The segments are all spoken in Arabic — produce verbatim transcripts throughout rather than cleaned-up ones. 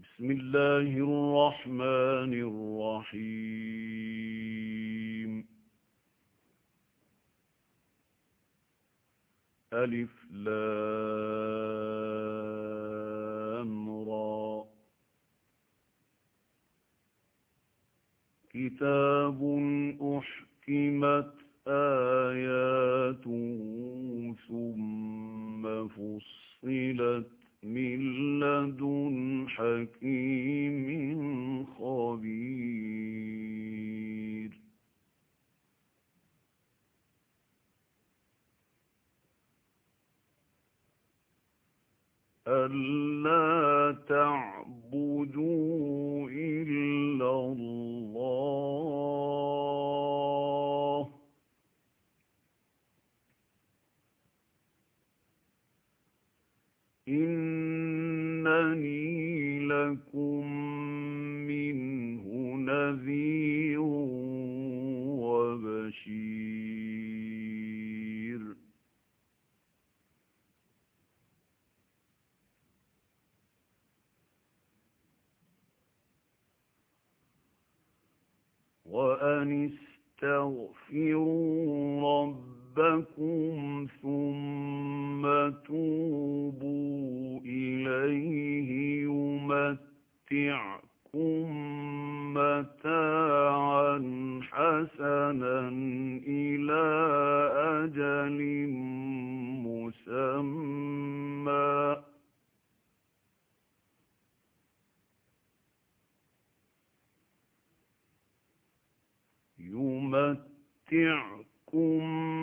بسم الله الرحمن الرحيم. ألف لام را. كتاب أحكمت آياته ثم فصلت من لدن حكيم خبير. ألا تعبدوا إلا الله إنني لكم منه نذير وبشير. وأن استغفروا ربكم ثم توبوا إليه يمتعكم متاعا حسنا إلى أجل مسمى يمتعكم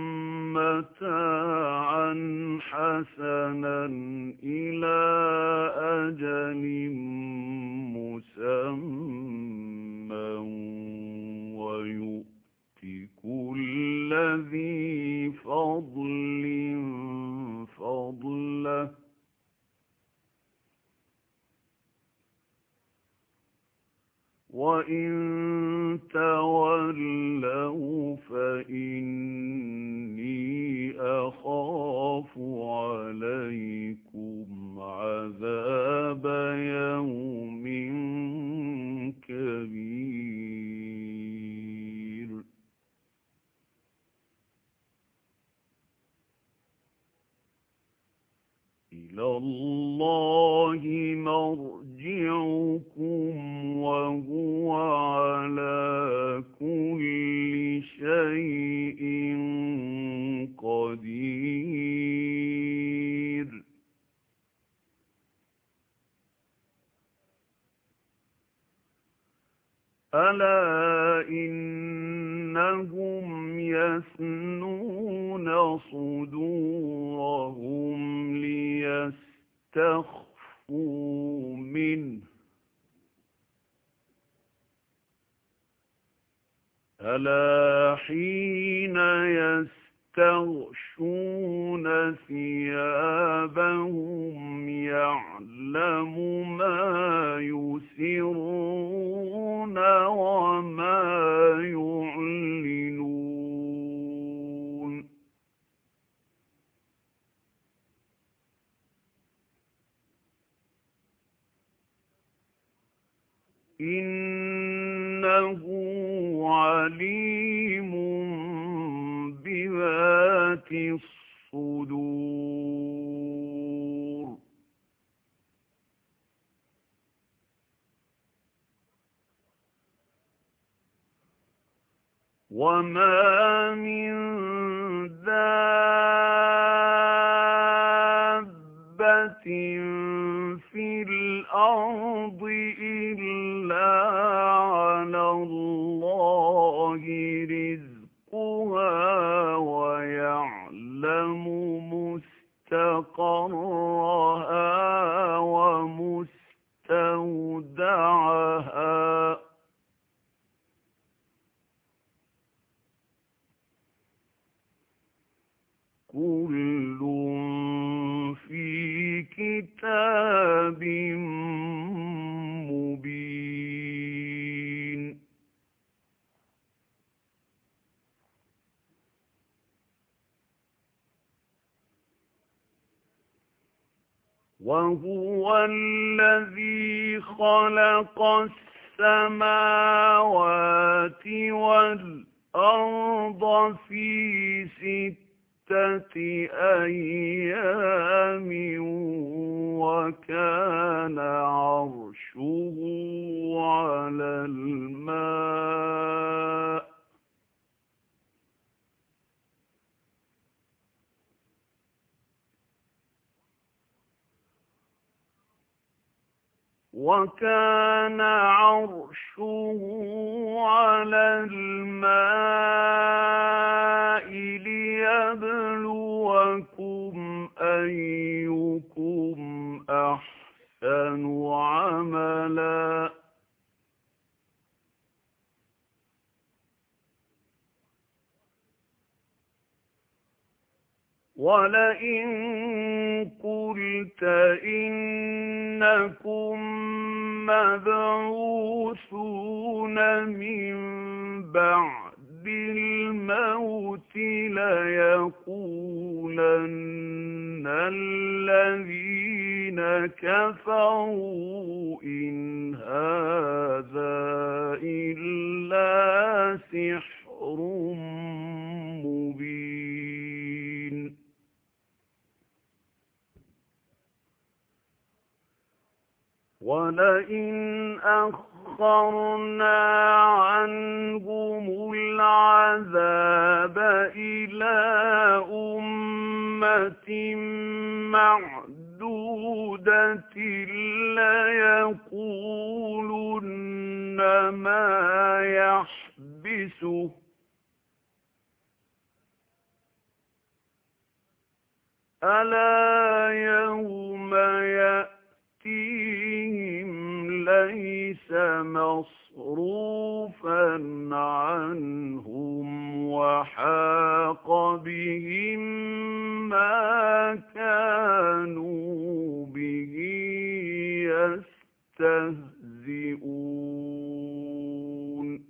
متاعا حسنا إلى أجل مسمى ويؤت كل ذي فضل فضله وإن تولوا فإني أخاف عليكم عذاب يوم كبير. إلى الله مرجعكم وهو على كل شيء قدير. ألا إنهم يثنون صدورهم ليستخفوا منه ألا حين يستغشون ثيابهم يعلم ما يسرون وما يعلنون. إنه عليم بذات الصدور. وما من دابة في الأرض إلا على الله رزقها ويعلم مستقرها ومستودعها كل في كتاب مبين. وهو الذي خلق السماوات والأرض في ستة أيام وكان عرشه على الماء وكان عرشه على الماء ليبلوكم أيكم أحسن عملا ولئن قلت إنكم مبعوثون من بعد الموت ليقولن الذين كفروا إن هذا إلا سحر مبين ولئن أخرنا عنهم العذاب إلى أمة معدودة ليقولن ما يحبسه ألا يوم يأتيهم ليس مصروفا عنهم وحاق بهم ما كانوا به يستهزئون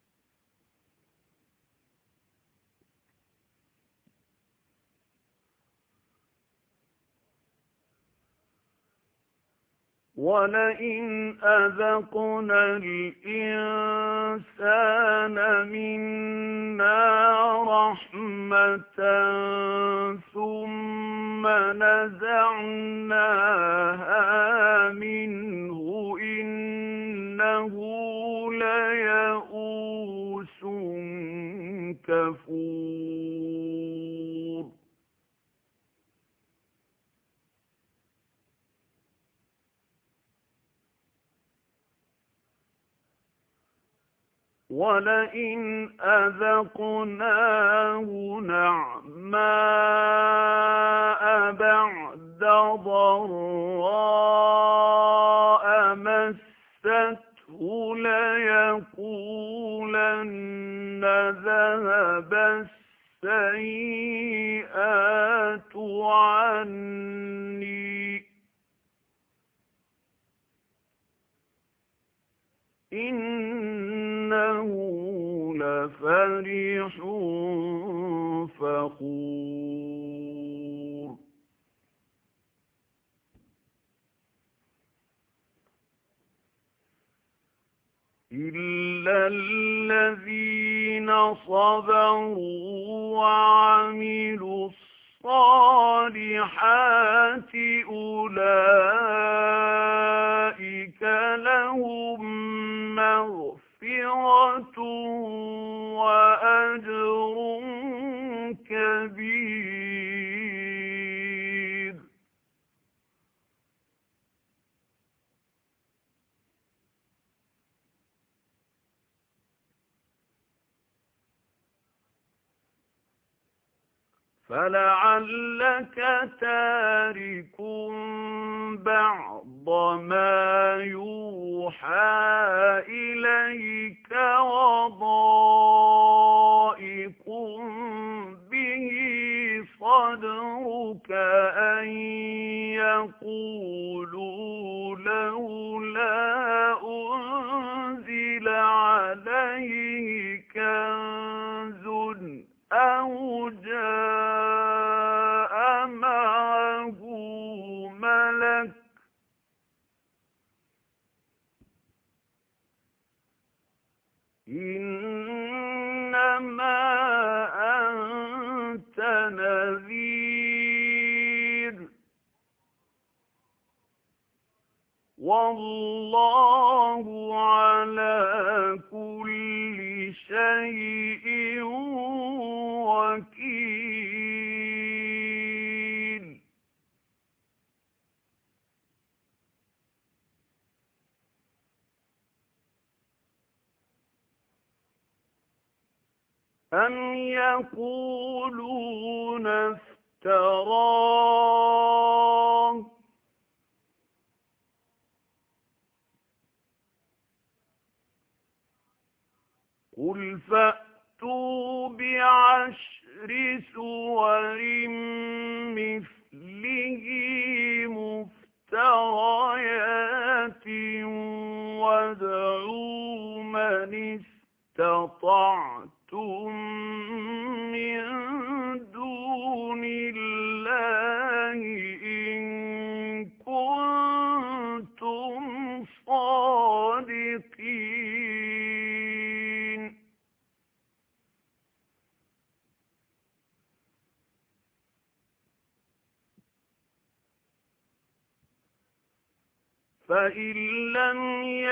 ولئن أذقنا الإنسان منا رحمة ثم نزعناها منه إنه ليئوس كفور ولئن أذقناه نعماء بعد ضراء مسته ليقولن ذهب السيئات عني إنه لفرح فخور إلا الذين صبروا وعملوا الصالحات أولئك لهم مغفرة وأجر كبير فلعلك تارك بعض ما يوحى إليك وضائق به صدرك أن يقولوا لولا أنزل عليه كنز أو جاء معه ملك إنما أنت نذير والله على كل شيء وكيل. أم يقولون افتراه قل فأتوا بعشر سور مثله مفتريات وادعوا من استطعتم من دون الله إن كنتم صادقين. فإن لم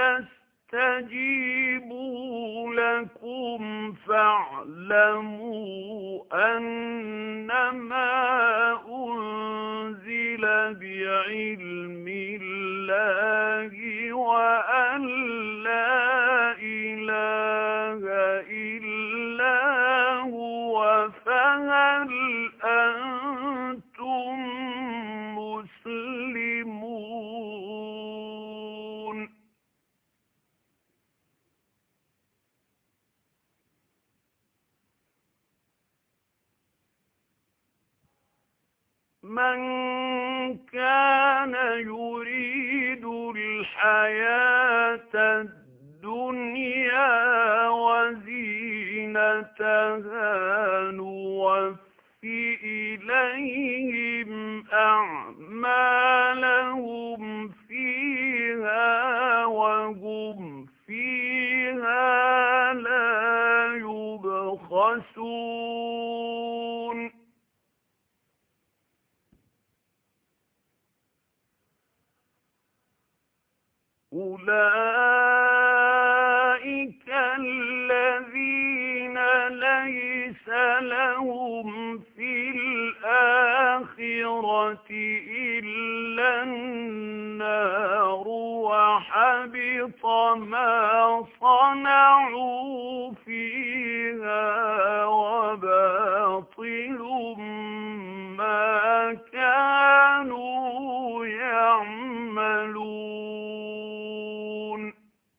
يستجيبوا لكم فاعلموا أنما أنزل بعلم الله وأن لا إله إلا هو فهل أنتم مسلمون. من كان يريد الحياة الدنيا وزينتها نوفي إليهم أعمالهم فيها وهم فيها لا يبخسون. أولئك الذين ليس لهم في الآخرة إلا النار وحبط ما صنعوا فيها وباطل ما كانوا يعملون.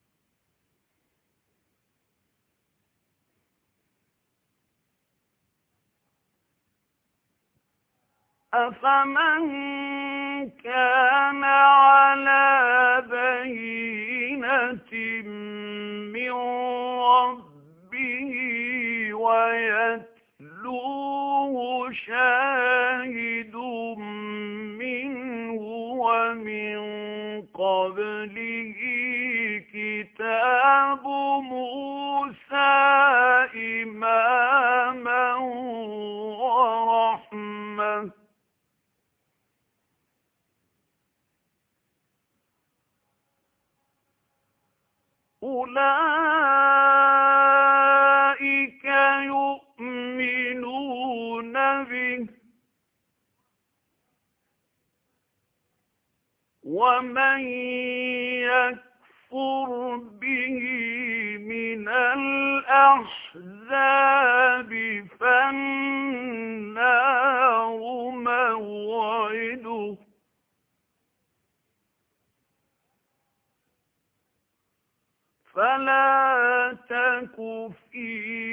أفمن كان على بينة من ربه ويتلوه شاهد منه ومن قبله كتاب موسى إماما ورحمة أولئك يؤمنون به ومن يكفر به من الأحزاب فالنار موعده فلا تك في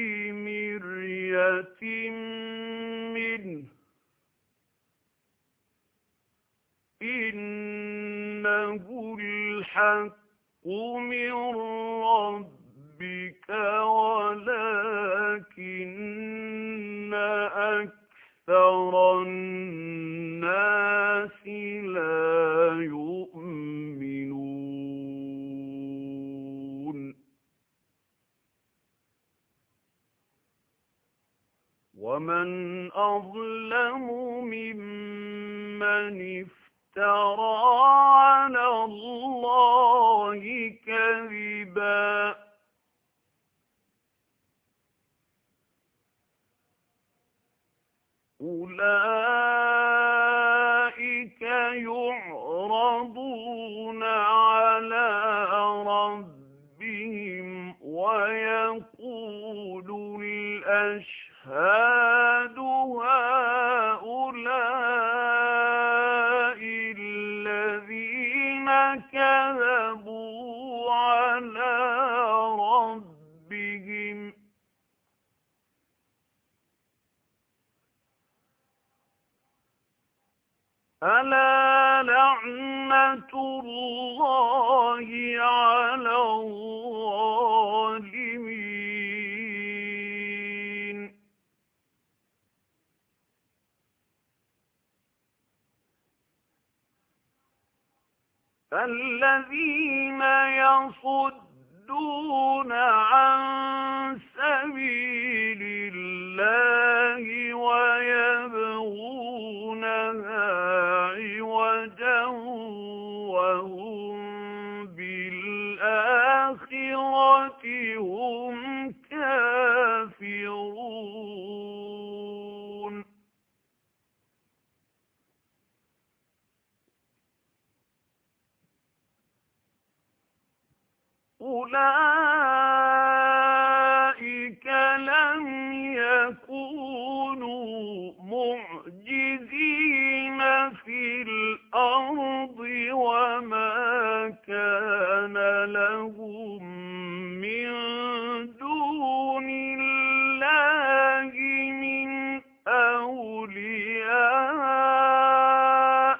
مرية منه إنه الحق من ربك ولكن أكثر الناس لا يؤمنون. ومن أظلم ممن افترى على الله كذبا أولئك يعرضون على ربهم ويقول الأشهاد هؤلاء الذين كذبوا على ربهم ألا لعنة الله على الظالمين الذين يصدون عن سبيل الله ويبغونها عوجا وهم بالآخرة هم كافرون أولئك لم يكونوا معجزين في الأرض وما كان لهم من دون الله من أولياء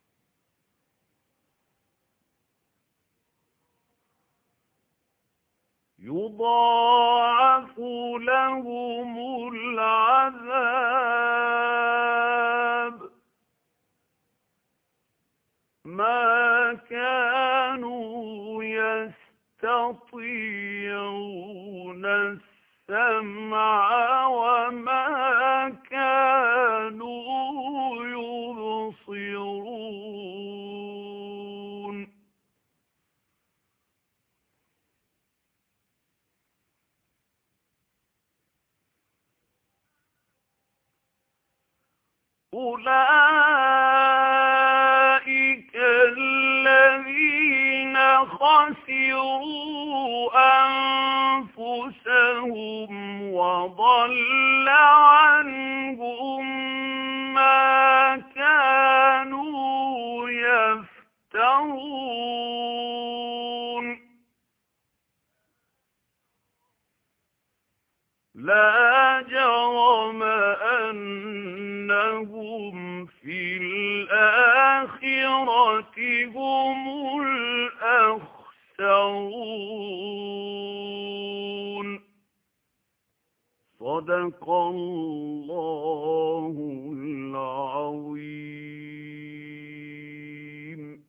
يضاعف لهم العذاب ما كانوا يستطيعون السمع وما كانوا يبصرون أولئك الذين خسروا أنفسهم وضل عنهم ما كانوا يفترون لا جرم أنهم في الآخرة هم الأخسرون صدق الله العظيم.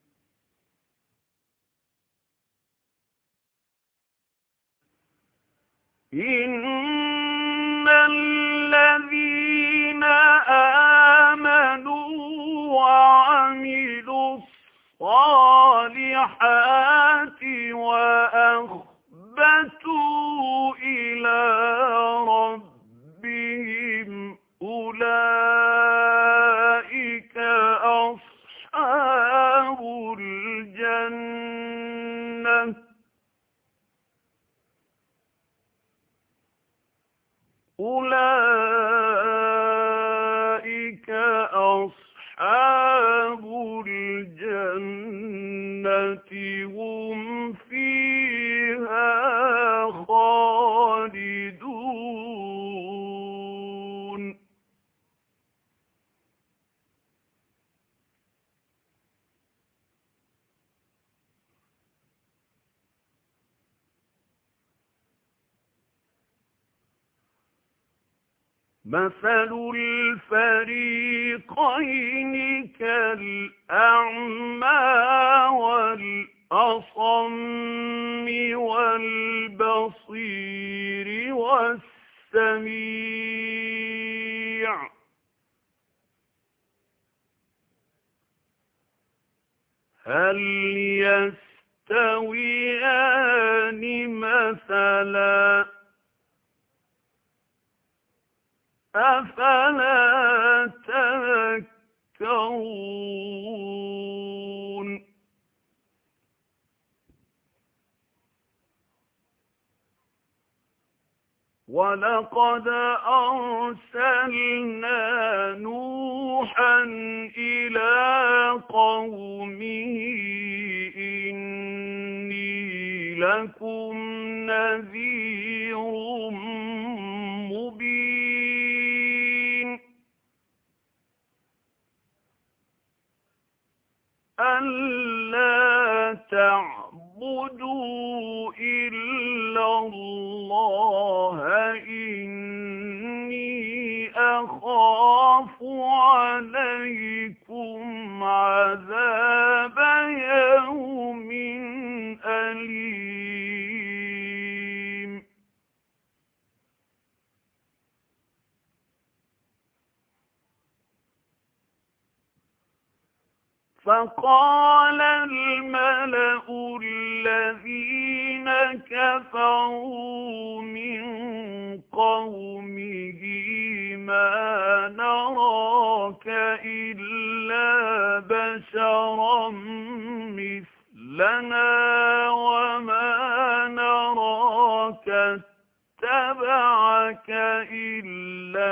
إن الذين آمنوا وعملوا الصالحات وأخبتوا إلى ربهم أولئك أصحاب الجنة أولئك أصحاب الجنة هم فيها خالدون مثل الفريقين كالأعمى والأصم والبصير والسميع هل يستويان مثلا أفلا تذكرون ولقد أرسلنا نوحا إلى قومه إني لكم نذير مبين ألا تعبدوا إلا الله إني أخاف عليكم عذاب يوم أليم فقال الملأ الذين كفروا من قومه ما نراك إلا بشرا مثلنا وما نراك اتبعك إلا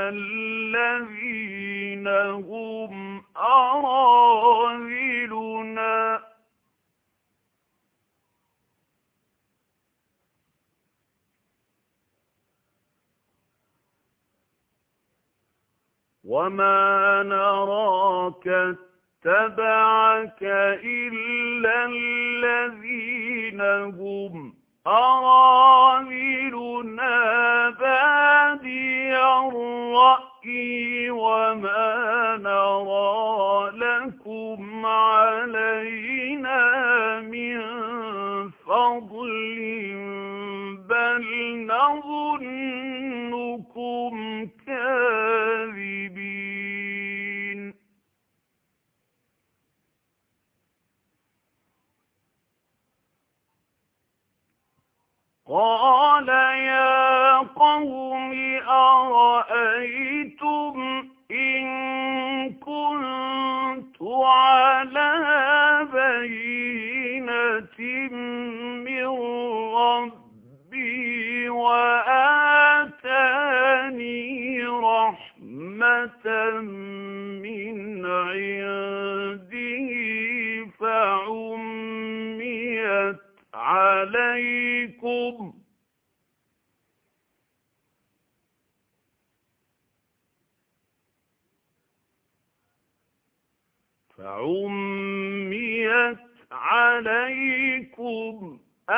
الذين هم أراذلنا وما نراك اتبعك إلا الذين هم أراذلنا بادي الرأي وما نرى لكم علينا من فضل بل نظنكم كاذبين قال يا قوم أرأيتم إن كنت على بينة من ربي وآتاني رحمة من عنده فعميت عليكم فعميت عليكم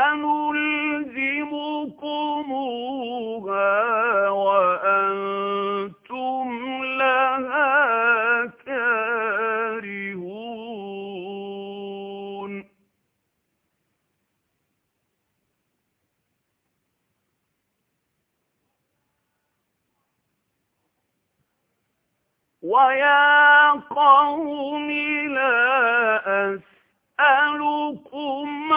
أنلزمكموها وأنتم لها كارهون ويا قوم لا أسألكم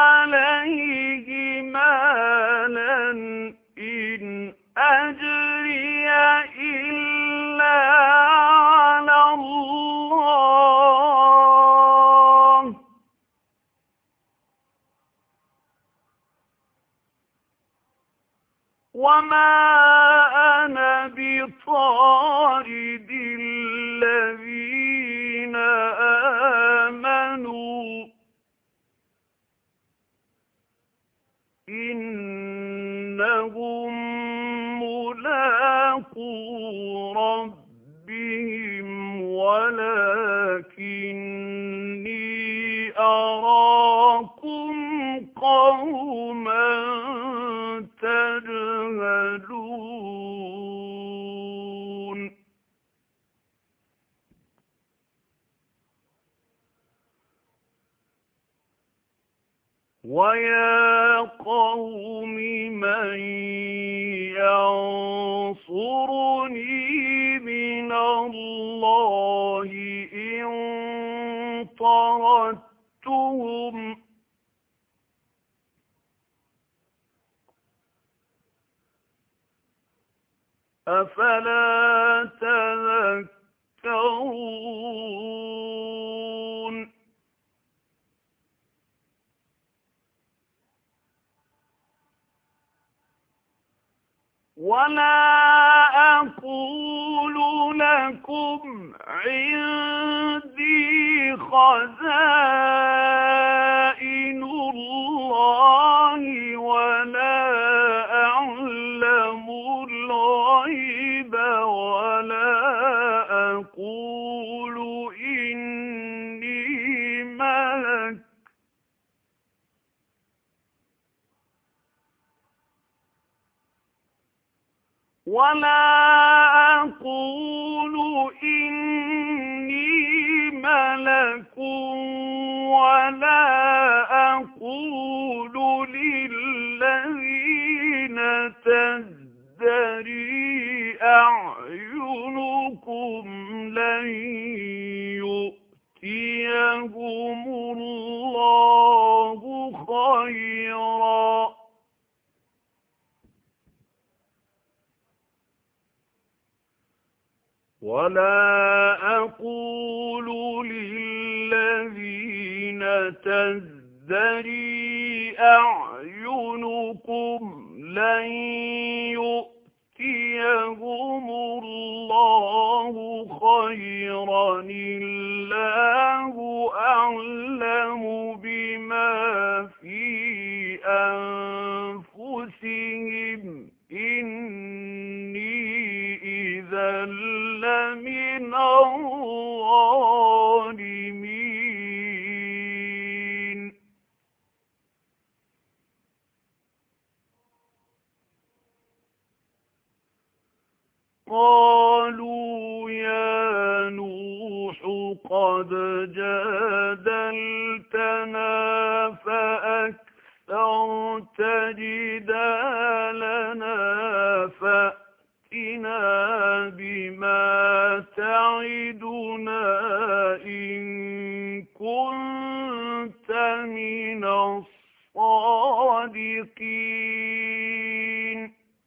عليه مالا إن أجري إلا على الله وما أنا بطارد الذين آمنوا إنهم ملاقو ربهم ولكني أراكم قوما تجهلون ويا قوم من ينصرني من الله إن طردتكم فَأَخَذْتُهُمْ أَفَلَا تَذَكَّرُونَ وَلَا أَقُولُ لَكُمْ عِندِي خَزَائِنُ اللَّهِ وَلَا أَعْلَمُ الْغَيْبَ وَلَا أَقُولُ إِنِّي مَلَكٌ وَلَا أَقُولُ إِنِّي مَلَكٌ وَلَا أَقُولُ لِلَّذِينَ تَزْدَرِي أَعْيُنُكُمْ لَن يُؤْتِيَهُمُ اللَّهُ خَيْرًا وَلَا أَقُولُ لِلَّذِينَ تَزْدَرِي أَعْيُنُكُمْ لَن يُؤْتِيَهُمُ اللَّهُ خَيْرًا اللَّهُ أَعْلَمُ بِمَا فِي أَنفُسِهِمْ إِنِّي إِذًا لَّمِنَ الظَّالِمِينَ قَالُوا يَا نُوحُ قَدْ جَادَلْتَنَا فَأَكْثَرْتَ جِدَالَنَا فَأْتِنَا بِمَا تَعِدُنَا إِن كُنتَ مِنَ الصَّادِقِينَ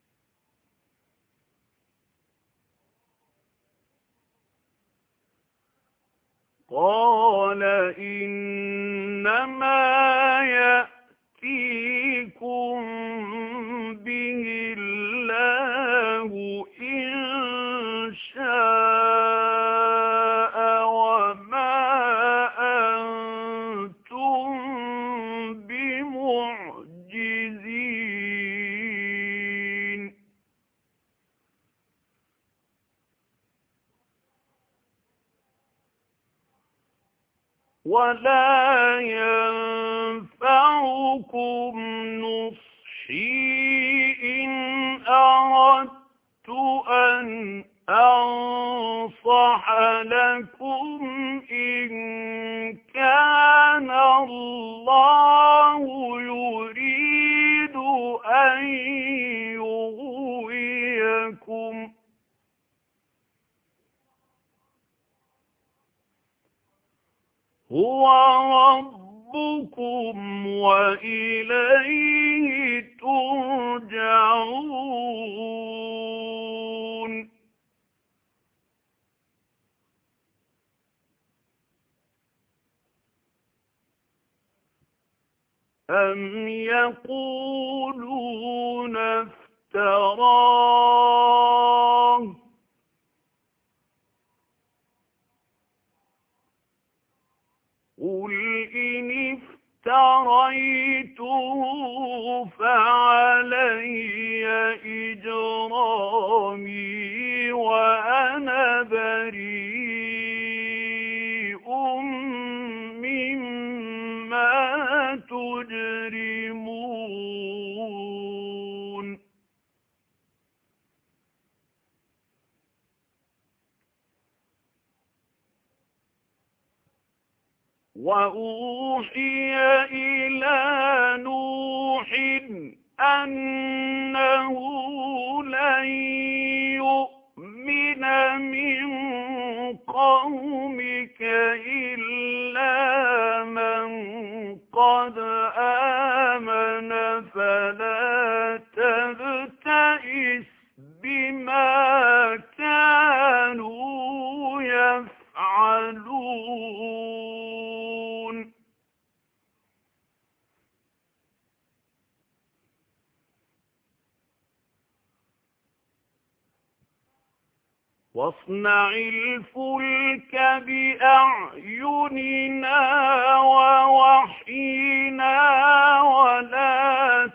قَالَ إِنَّمَا يَأْتِيكُم بِهِ اللَّهُ إِن شَاءَ وَمَا أَنتُم بِمُعْجِزِينَ وَلَا يَنفَعُكُمْ نُصْحِي إِنْ أَرَدتُّ أَنْ أَنصَحَ لَكُمْ إِنْ كَانَ اللَّهُ يُرِيدُ أَنْ يُغْوِيَكُمْ هُوَ رَبُّكُمْ وَإِلَيْهِ تُرْجَعُونَ أَمْ يَقُولُونَ افْتَرَاهُ قُلْ إِنِ افْتَرَيْتُهُ فَعَلَيَّ إِجْرَامِي وَأَنَا بَرِيءٌ مِّمَّا تُجْرِمُونَ وَأُوحِيَ إِلَى نُوحٍ أَنَّهُ لَن يُؤْمِنَ مِن قَوْمِكَ إِلَّا مَن قد آمن فلا تبتئس بما كانوا يفعلون واصنع الفلك بأعيننا ووحينا ولا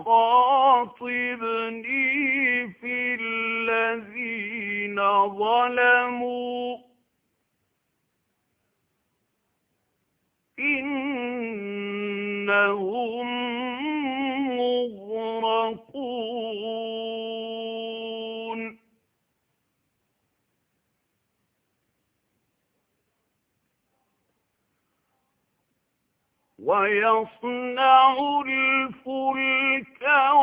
تخاطبني في الذين ظلموا إنهم مغرقون ويصنع الفلك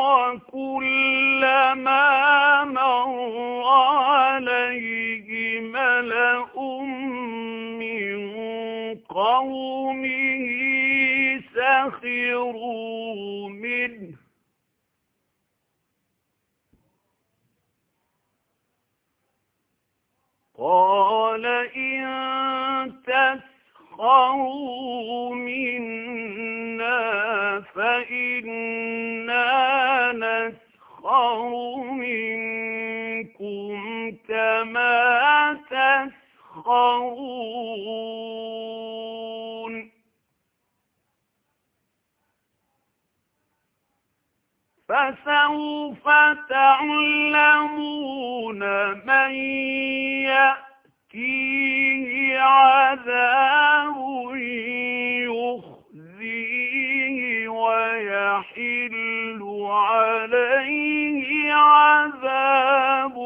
وكلما مر عليه ملأ من قومه سخروا منه قال إن تسخروا منا فإنا نسخر منكم كما تسخرون فسوف تعلمون من يأتيه عذاب يخزيه ويحل عليه عذاب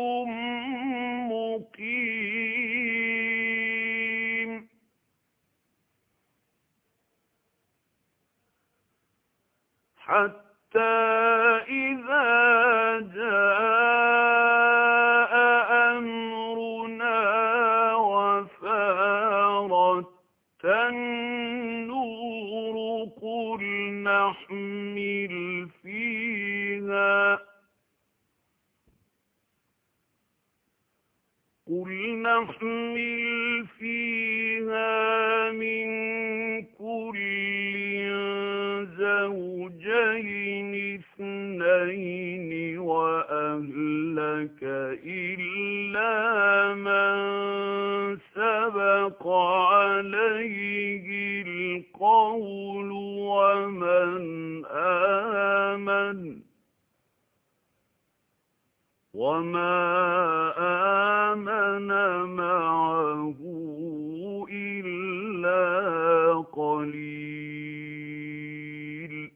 مقيم حتى إذا جاء أمرنا وفارت النور قل نحمل فيها قل نحمل فيها من كل زوجين اثنين وأهلك إلا من سبق عليه القول ومن آمن وما آمن معه إلا قليل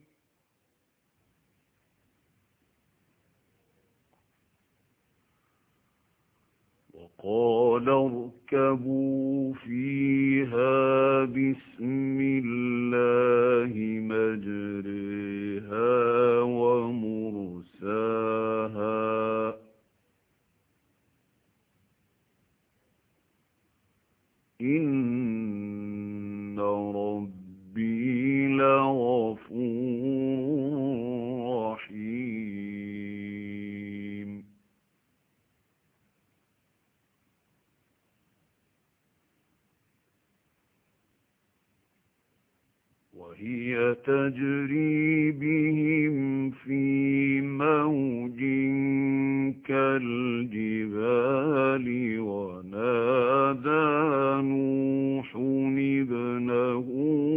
وقال اركبوا فيها بسم الله مجريها ومرساها إن ربي لغفور رحيم وهي تجري بهم في موج كالجبال ونادى نوح ابنه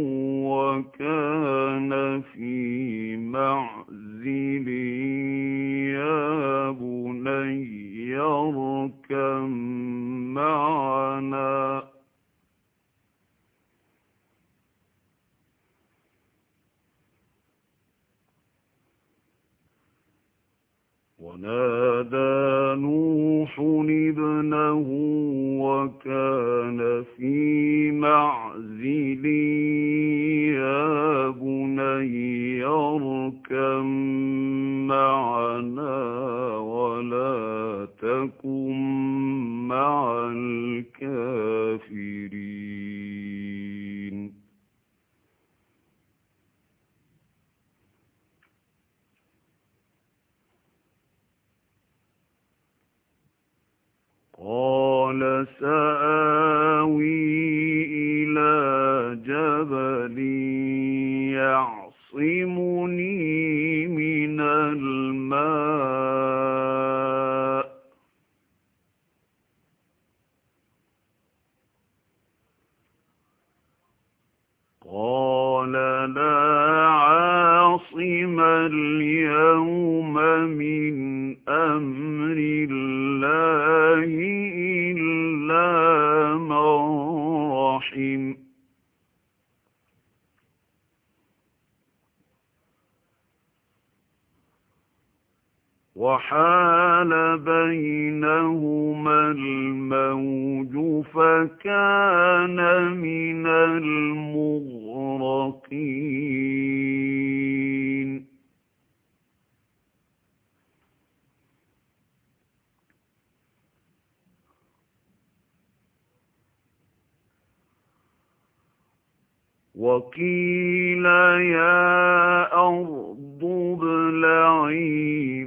وكان في معزل يا بني اركب معنا ونادى نوح ابنه وكان في معزل يا بني اركب معنا ولا تكن مع الكافرين سآوي إلى جبل يعصمني من الماء قال لا عاصم اليوم من أمر الله إلا من رحم وحال بينهما الموج فكان من المغرقين وقيل يا أرض ابلعي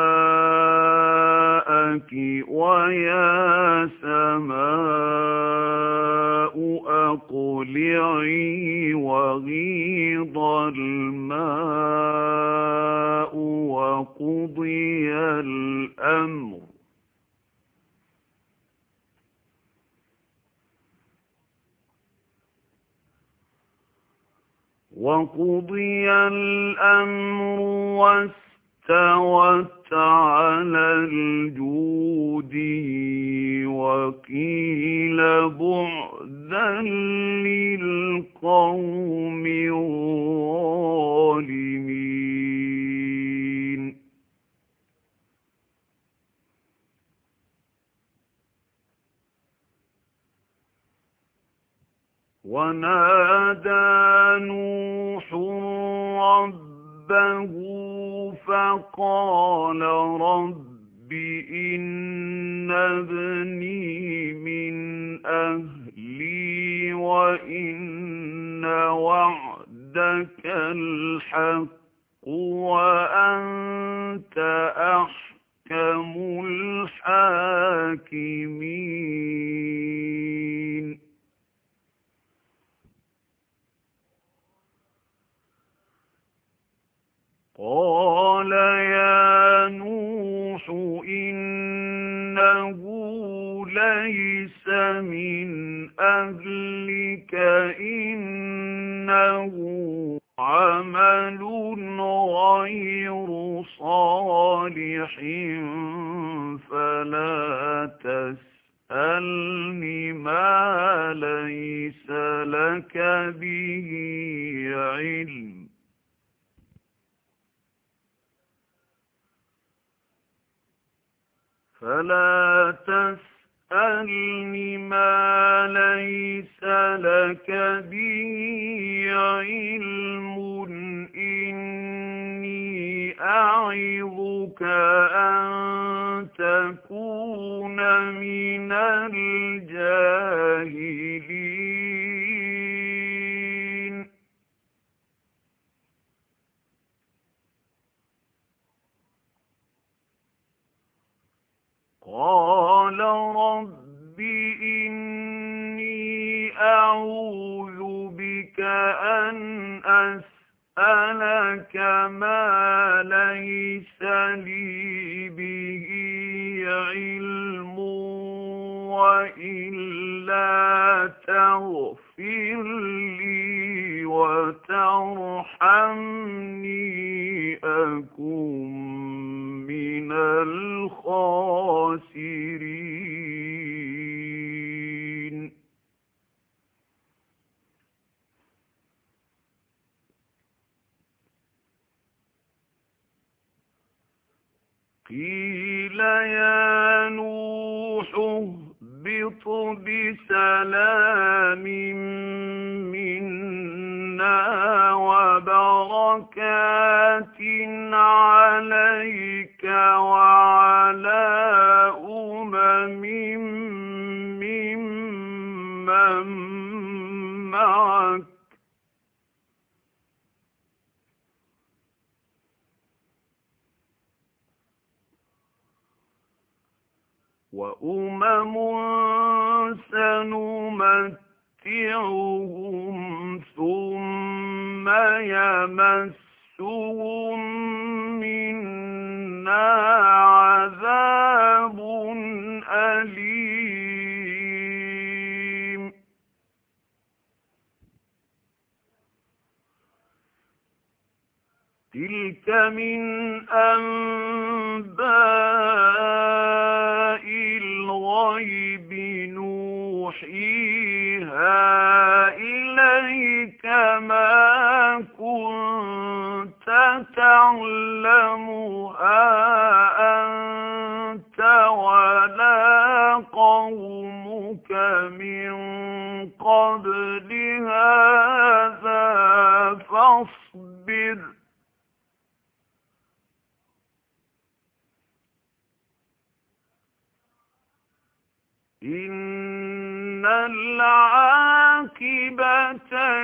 ماءك ويا سماء أقلعي وغيض الماء وقضي الأمر وقضي الأمر واستوت على الجود وقيل بعدا للقوم الظالمين ونادى نوح ربه فقال رب إن ابني من أهلي وإن وعدك الحق وأنت أحكم الحاكمين قال يا نوح إنه ليس من أهلك إنه عمل غير صالح فلا تسألني ما ليس لك به علم فلا تسألني ما ليس لك به علم إني أعظك أن تكون من الجاهلين قال رب إني أعوذ بك أن أسألك ما ليس لي به علم وإلا تغفر لي وترحمني أكن من الخاسرين قيل يا نوح اهبط بسلام منا وبركات عليك وعلى أمم ممن معك وأمم سنمتعهم ثم يمسهم منا عذاب أليم تلك من أنباء الغيب نوحيها إليك ما كنت تعلمها أنت ولا قومك من قبل هذا فاصبر إن العاقبة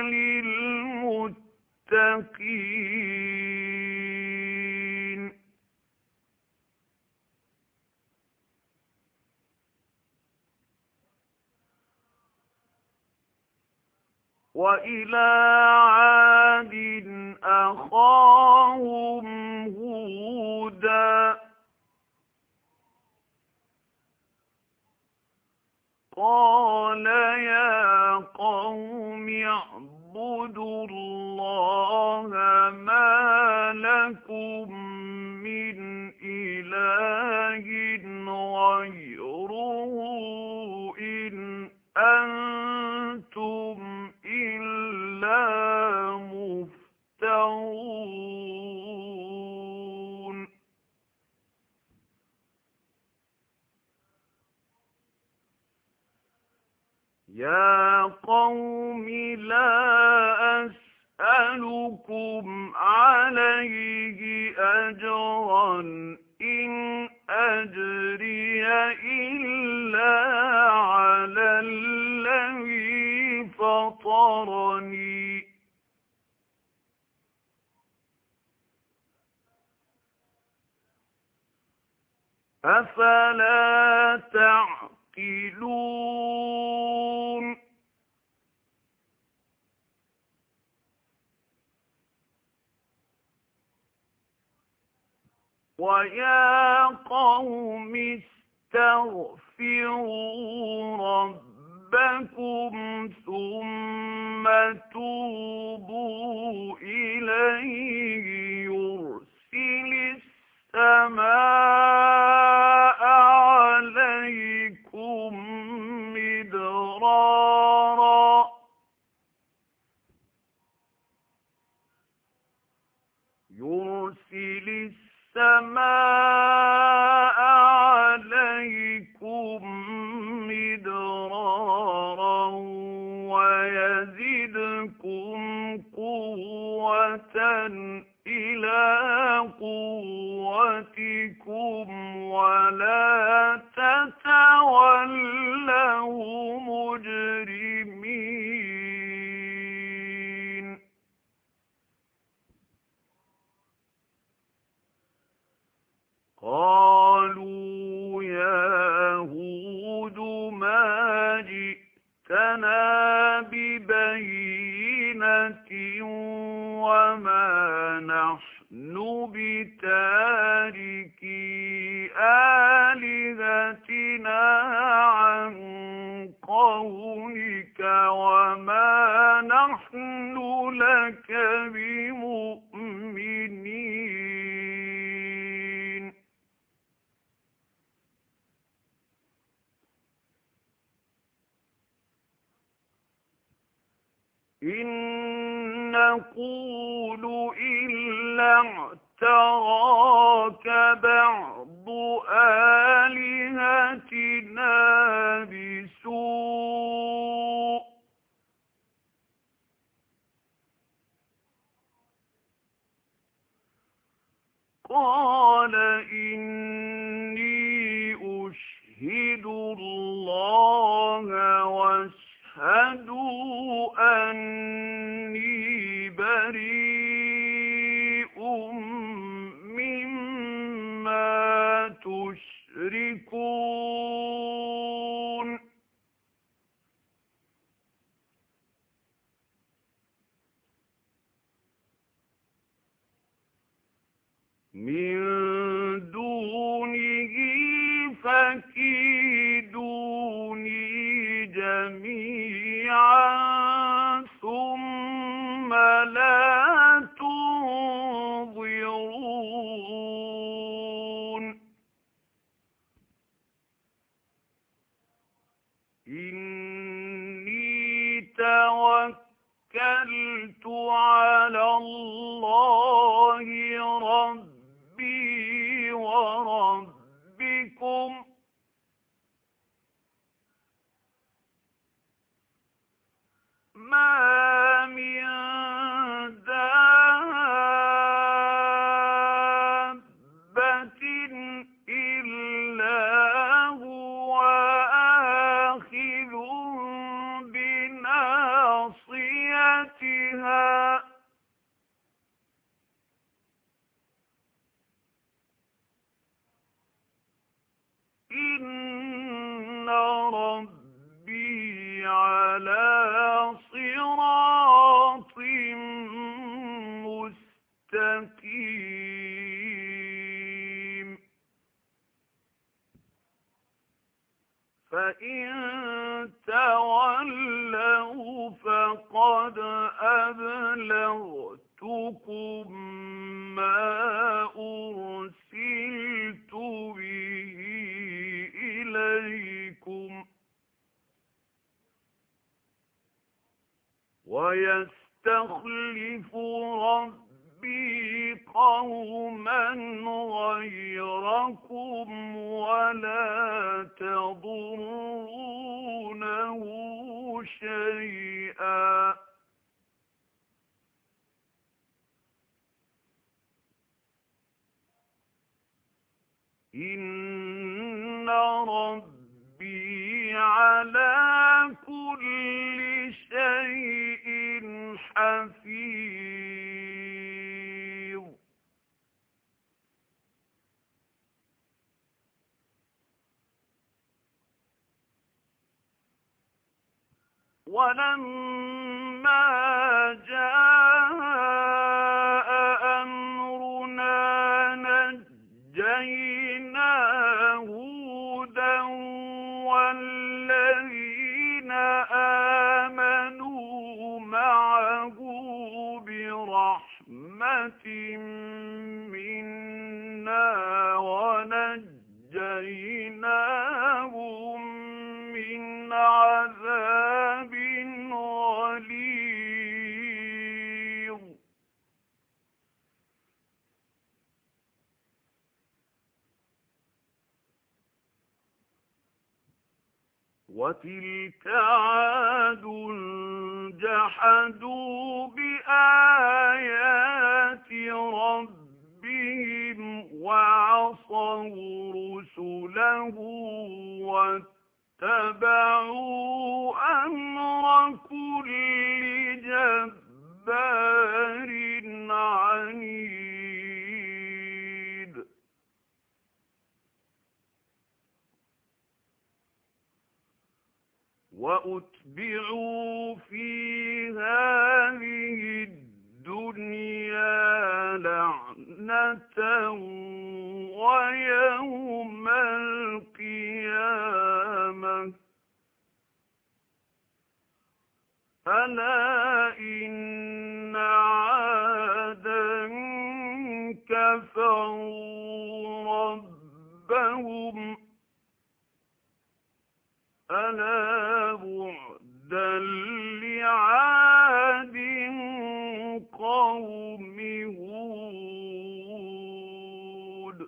للمتقين وإلى عاد أخاهم هودا قال يا قوم اعبدوا الله ما لكم من إله غيره إن أنتم إلا مفترون يا قوم لا أسألكم عليه أجرا إن أجري إلا على الذي فطرني أفلا تعقلون ويا قوم استغفروا ربكم ثم توبوا إليه يرسل السماء عليكم مدرارا يرسل السماء عليكم مدرارا ويزدكم قوة إلى قوتكم ولا تتولوا مجرمين قالوا يا هود ما جئتنا ببينة وما نحن بتاركي آلهتنا عن قولك وما نحن لك بمؤمنين إن نقول إلا اعتراك بعض آلهتنا بسوء قال إني أشهد الله واشهدوا أني بريء مما تشركون من دونه فكيدوني جميعا ثم لا تنظرون إني توكلت على الله ربي وربكم ما من دابة إلا هو آخذ بناصيتها إن ربي على صراط مستقيم فإن تولوا فقد أبلغتكم ما أرسلت به إليكم ويستخلف ربي قوما غيركم ولا تضرونه شيئا إن ربي على كل شيء حفيظ ولما جاء أمرنا نجينا هودا والذين آمنوا معه برحمة منا ونجيناهم من عذاب غليظ وتلك عاد جحدوا بآيات ربهم وعصوا رسله واتبعوا أمر كل جبار عنيد وأتبعوا في هذه الدنيا لعنة ويوم القيامة ألا إن عادا كفروا ربهم ألا بعدا لعاد قوم هود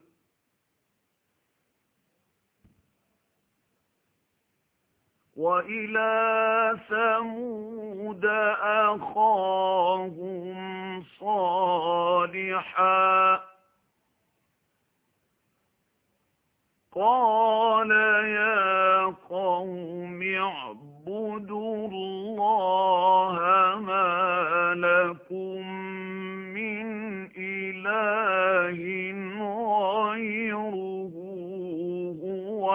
وإلى ثمود أخاهم صالحا قال يا قوم اعبدوا الله ما لكم من إله غيره هو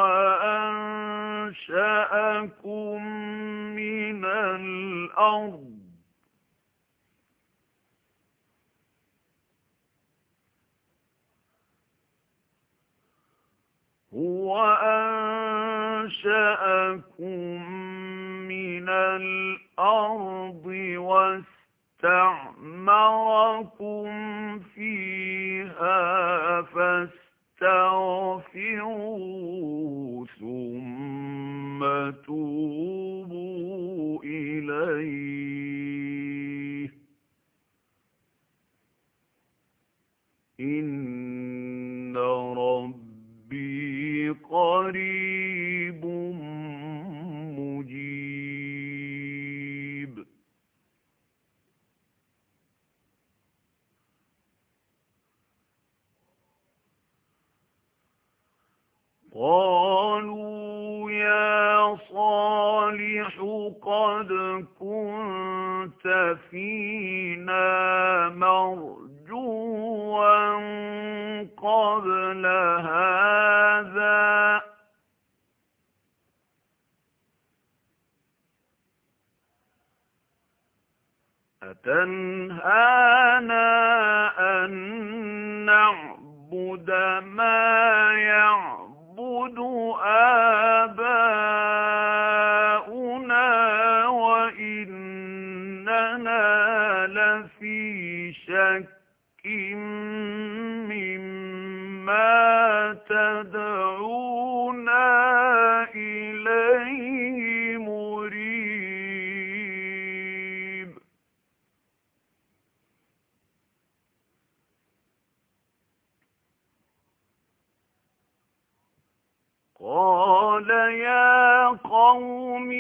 أنشأكم من الأرض وأنشأكم من الأرض واستعمركم فيها فاستغفروه ثم توبوا إليه إن ربي قريب مجيب. قالوا يا صالح قد كنت فينا مرجوا قبل هذا أتنهانا أن نعبد ما يعبد آباؤنا وإننا لفي شك مما تدعونا إليه مريب. قال يا قوم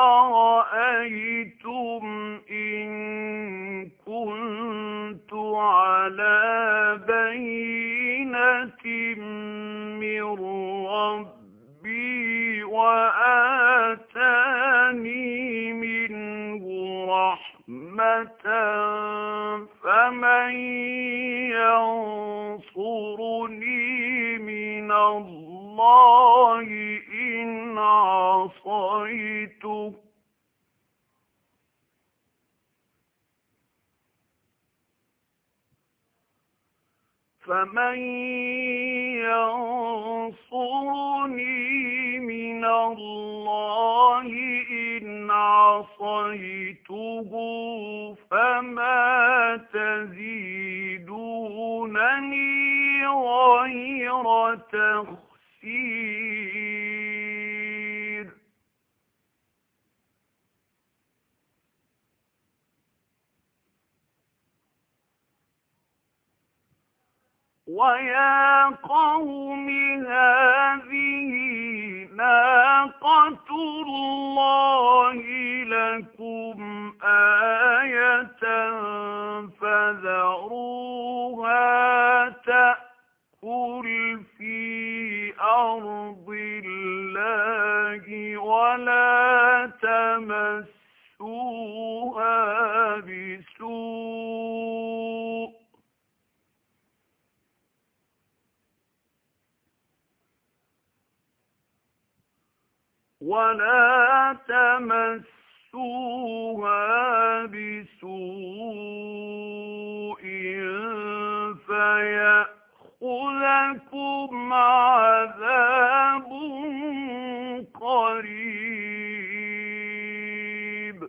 أرأيتم إن كنت على بينة من ربي وآتاني منه رحمة فمن ينصرني من الله إن عصيته فمن ينصرني من الله إن عصيته فما تزيدونني غير تخسير. ويا قوم هذه ناقة الله لكم آية فذروها تأكل في أرض الله ولا تمسوها بسوء ولا تمسوها بسوء فيأخذكم عذاب قريب.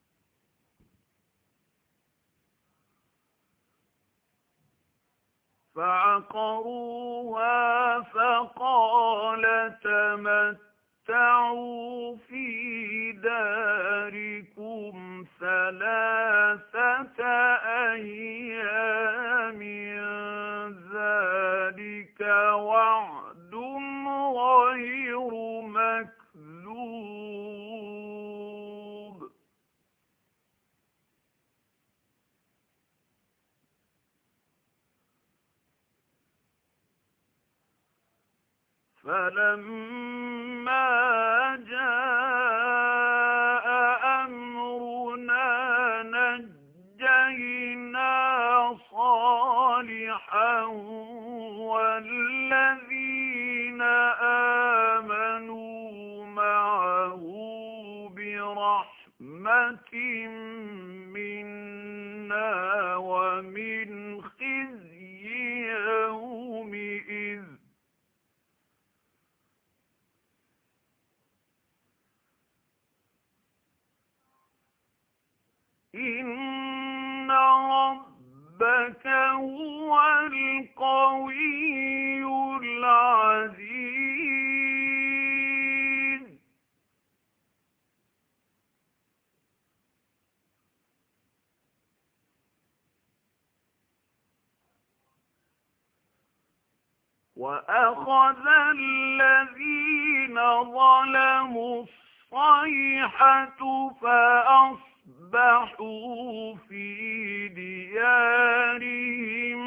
فعقروها فقال تمتعوا تعوا في داركم ثلاثة أيام ذلك وعد غير مكذوب. فلما جاء أمرنا نجينا صالحا والذين آمنوا معه برحمة منا ومن خزي يومئذ هُوَ الْقَوِيُّ الْعَزِيزُ. وَأَخَذَ الَّذِينَ ظَلَمُوا الصَّيْحَةُ فَأَصْبَحُوا فِي دِيَارِهِمْ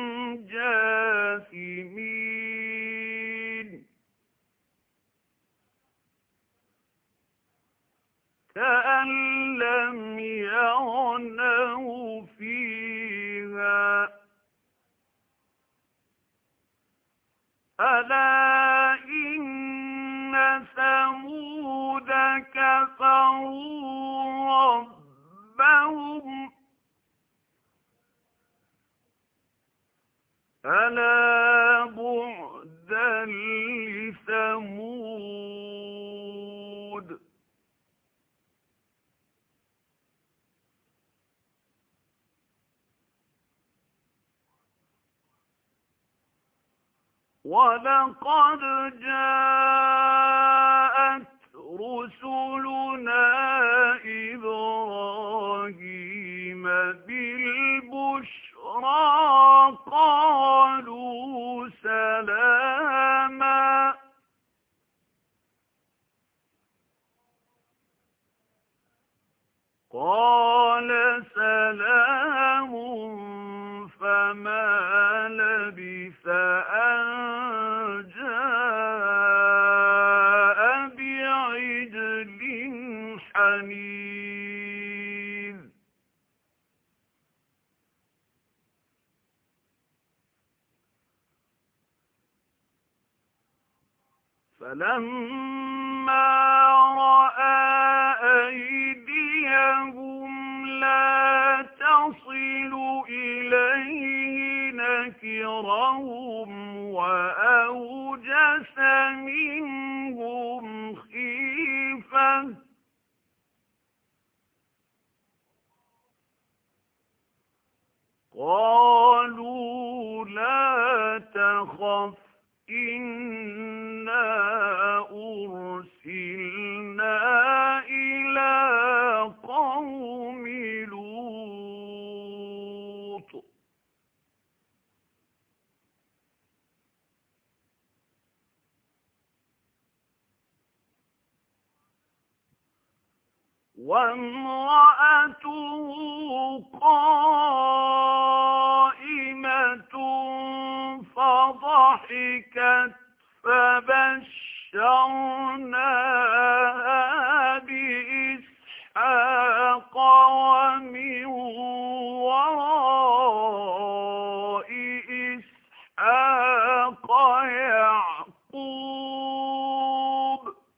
جَاثِمِينَ كَأَن لَّمْ يَغْنَوْا فِيهَا أَلَا إِنَّ ثَمُودَ كَفَرُوا رَبَّهُمْ أَلَا بُعْدًا لِّثَمُودَ. وَلَقَدْ جَاءَتْ رُسُلُنَا إِبْرَاهِيمَ بِالْبُشْرَىٰ قَالُوا سَلَامًا قَالَ سَلَامٌ فَمَا لَبِثَ أَن جَاءَ بِعِجْلٍ حَنِيذٍ. فَلَمَّا رَأَىٰ أَيْدِيَهُمْ لَا تَصِلُ إِلَيْهِ نَكِرَهُمْ وَأَوْجَسَ مِنْهُمْ خِيفَةً قَالُوا لَا تَخَفْ إِنَّا أُرْسِلْنَا إِلَىٰ قَوْمِ لُوطٍ. وَامْرَأَتُهُ قَائِمَةٌ فَضَحِكَتْ فَبَشَّرْنَاهَا بِإِسْحَاقَ وَمِن وَرَاءِ إِسْحَاقَ يَعْقُوبَ.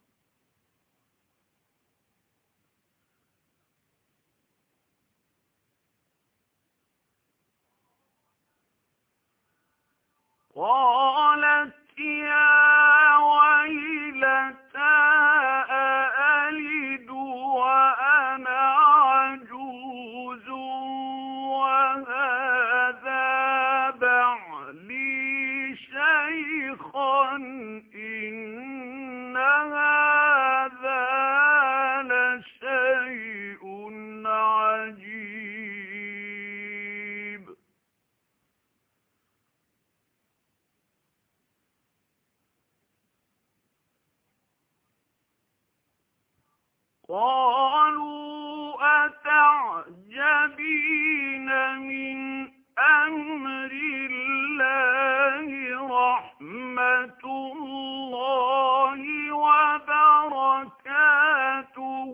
قَالَتْ يَا وَيْلَتَىٰ أَأَلِدُ وَأَنَا عَجُوزٌ وَهَٰذَا بَعْلِي شَيْخًا إِنَّ هَٰذَا لَشَيْءٌ عَجِيبٌ. قَالُوا أَتَعْجَبِينَ مِنْ أَمْرِ اللَّهِ رَحْمَتُ اللَّهِ وَبَرَكَاتُهُ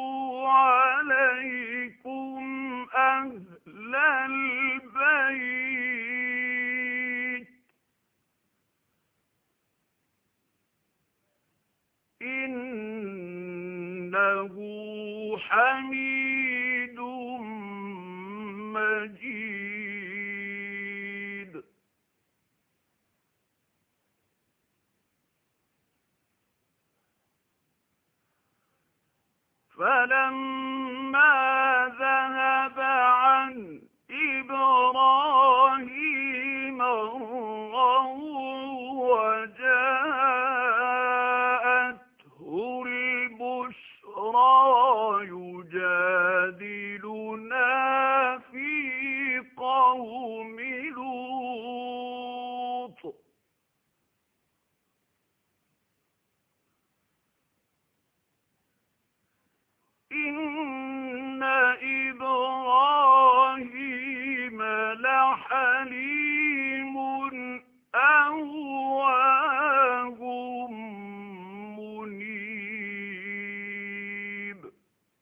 عَلَيْكُمْ أَهْلَ الْبَيْتِ إِنَّهُ حَمِيدٌ مَّجِيدٌ. فَلَمَّا ذَهَبَ عَنْ إِبْرَاهِيمَ سرا وجاءته البشرى يجادلنا في قوم لوط إن إبراهيم لحليم أواه منيب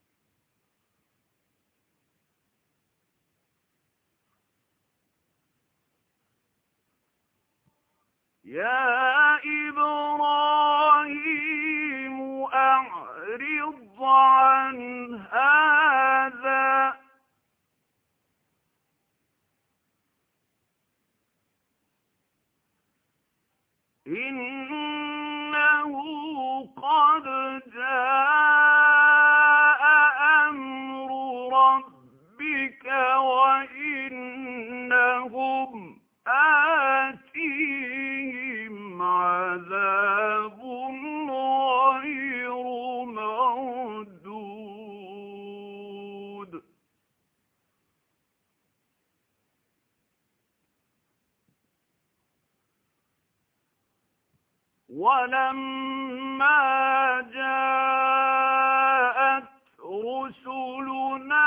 يا إبراهيم أعرض عن هذا إنه قد جاء أمر ربك وإنهم آتيهم عذاب غير مردود ولما جاءت رسلنا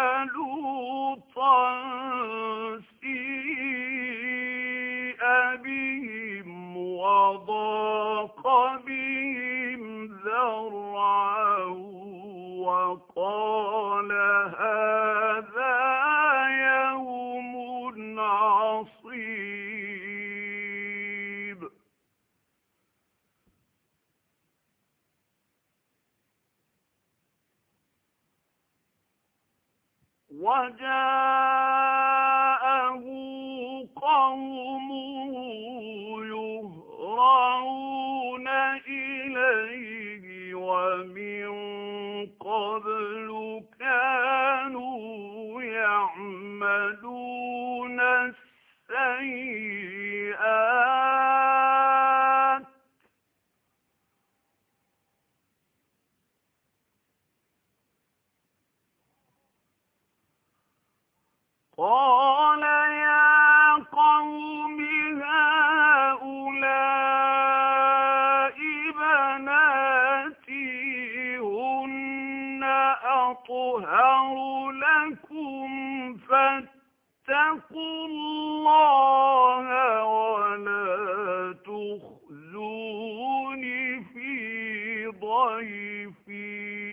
لوطا سيء بهم وضاق بهم ذرعا وقال هذا يوم عصيب وجاءه قومه يهرعون إليه ومن قبل كانوا يعملون السيئات قال يا قوم هؤلاء بناتي هن أطهر لكم فاتقوا الله ولا تخزون في ضيفي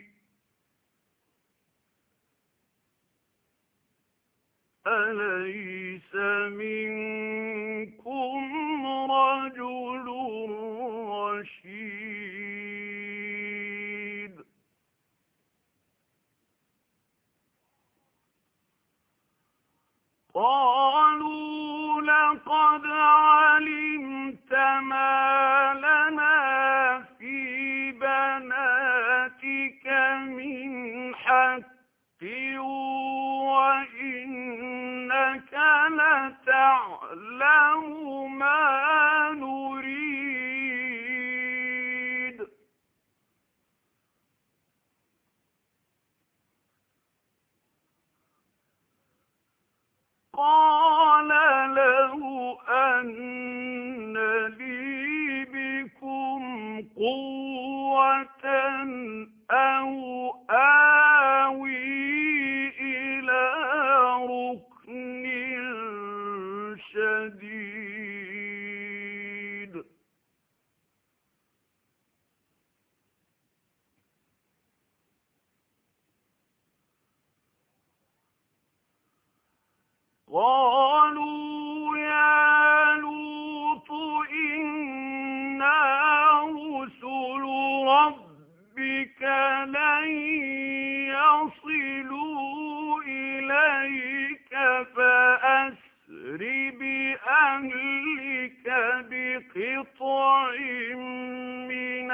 أليس منكم رجل رشيد قالوا لقد علمت ما لنا في بناتك من حق وإنك لتعلم ما نريد قال له أن لي بكم قوة أو آوي إلى ركن شديد قالوا يا لوط إنا رسل ربك لن يصلوا إليك فأسر بأهلك بقطع من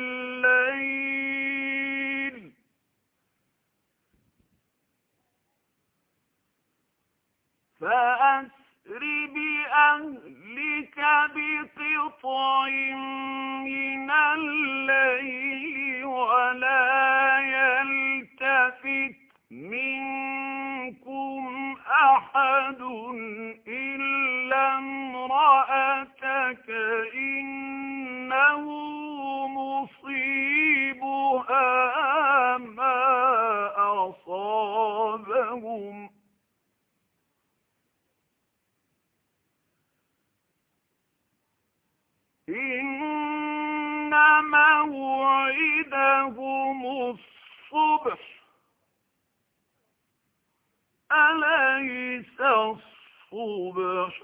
الليل فأسر بأهلك بقطع من الليل ولا يلتفت منكم أحد إلا امرأتك إنه مصيبها ما أصابهم إن موعدهم الصبح أليس الصبح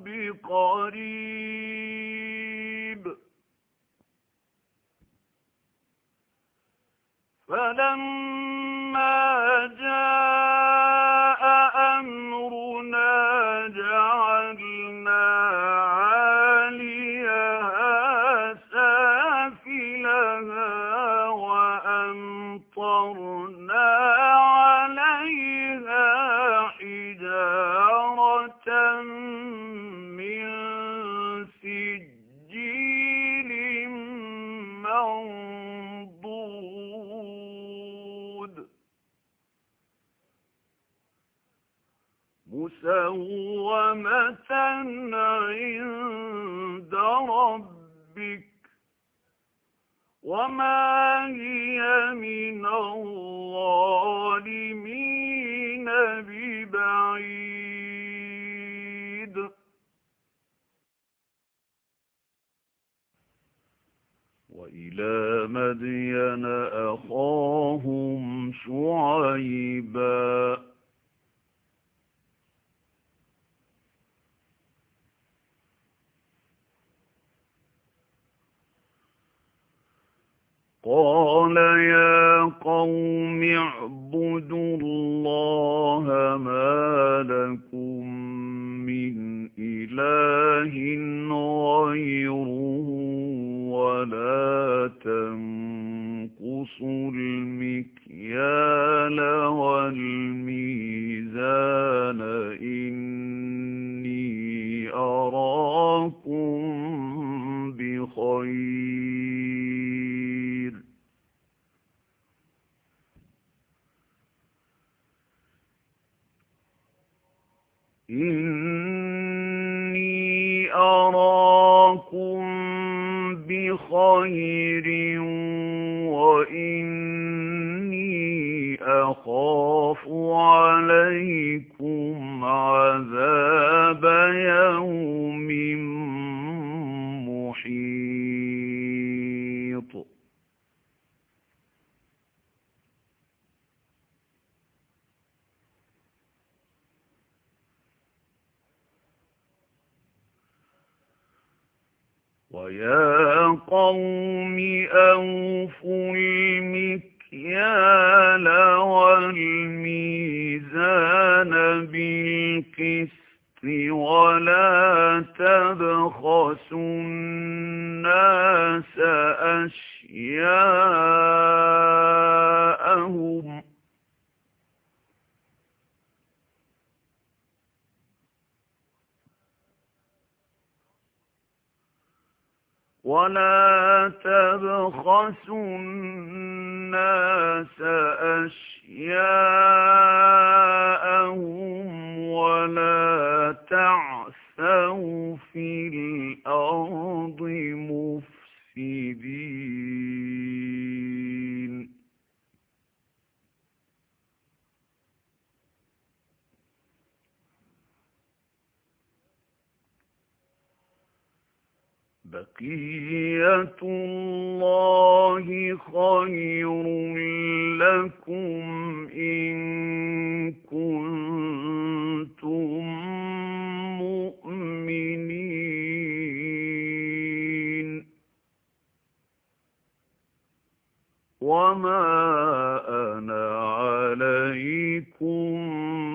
بقريب فلما جاء أمرنا جعلنا عاليها سافلها وأمطرنا عليها حجارة من سجيل منضود مسومة عند ربك وما هي من الظالمين ببعيد وإلى مدين أخاهم شعيبا قال يا قوم اعبدوا الله ما لكم من إله غيره ولا تنقصوا المكيال والميزان إني أراكم بخير إني أراكم بخير وإني أخاف عليكم عذاب يوم محيط ويا قوم أوفوا المكيال والميزان بالقسط ولا تبخسوا الناس أشياءهم ولا تبخسوا الناس أشياءهم ولا تعثوا في الأرض مفسدين بقية الله خير لكم إن كنتم مؤمنين وما أنا عليكم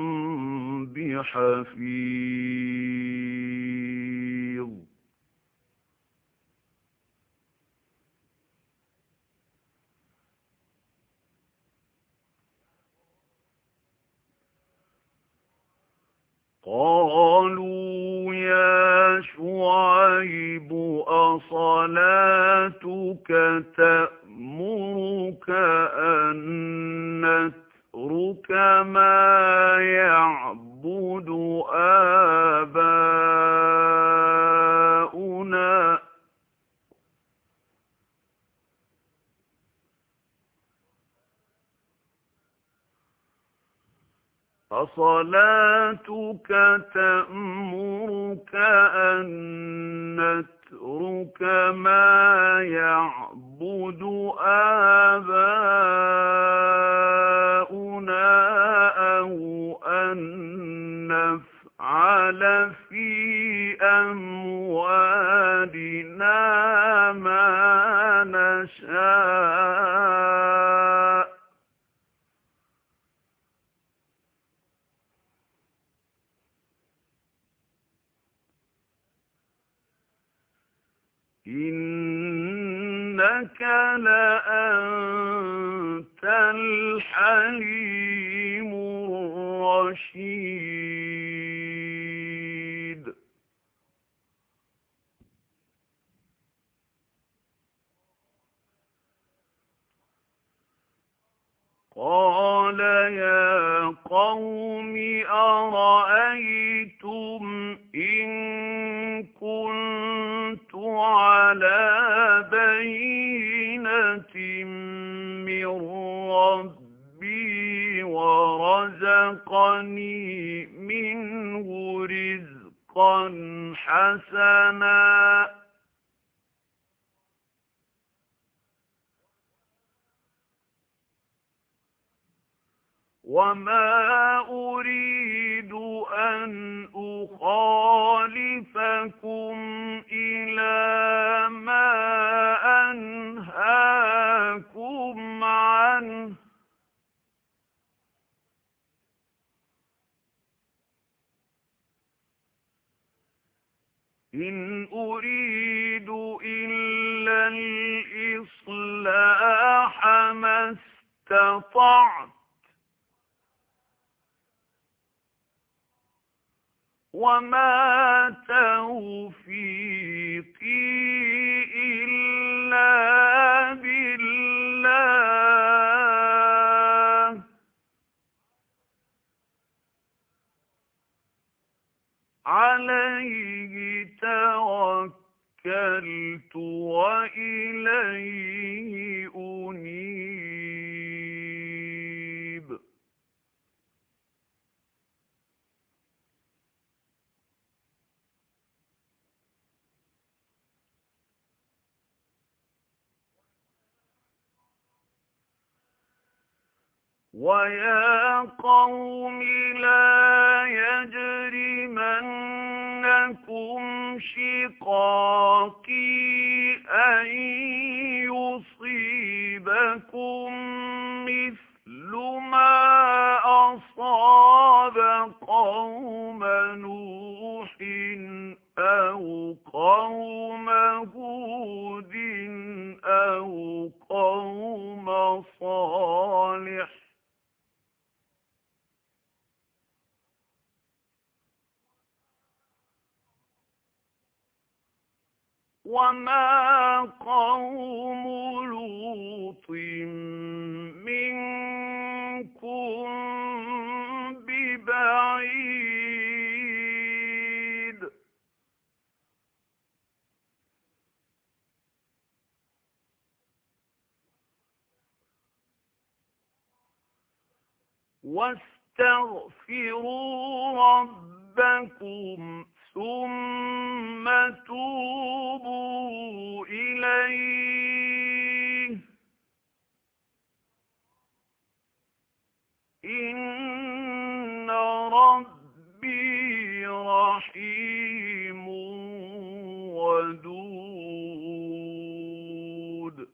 بحفيظ قالوا أصلاتك تأمرك أن نترك ما يعبد آباؤنا أو أن نفعل في أموالنا ما نشاء إنك لأنت الحليم الرشيد قال يا قوم أرأيتم إن كنت على بينة من ربي ورزقني منه رزقا حسنا وما أريد أن أخالفكم إلى ما أنهاكم عنه إن أريد إلا الإصلاح ما استطعت وما توفيقي إلا بالله عليه توكلت وإليه أنيب ويا قوم لا يجرمنكم شقاقي أن يصيبكم مثل ما أصاب قوم نوح أو قوم هود أو قوم صالح وما قوم لوط منكم ببعيد واستغفروا ربكم ثم توبوا إليه إن ربي رحيم ودود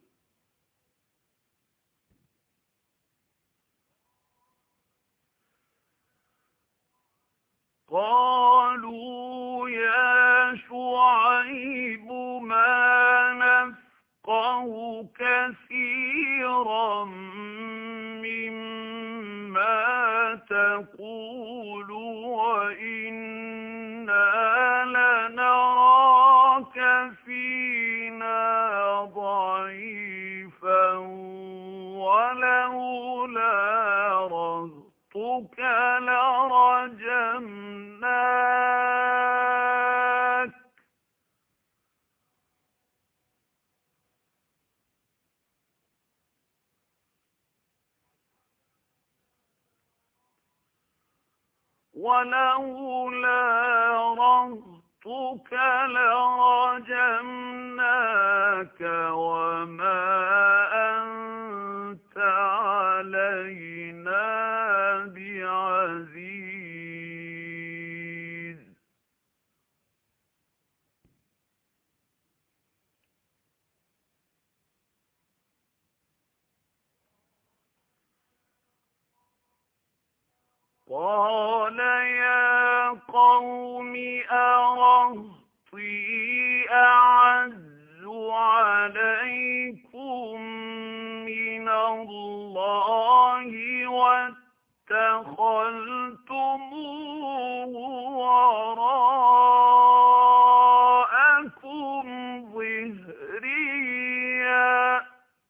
قالوا يا شعيب ما نفقه كثيرا مما تقول وإنا لنراك فينا ضعيفا ولولا رهطك لرجمناك ولولا رهطك لرجمناك وما أنت علينا بعزيز. قال يا قوم أرهطي أعز عليكم من الله واتخذتموه وراءكم ظهريا.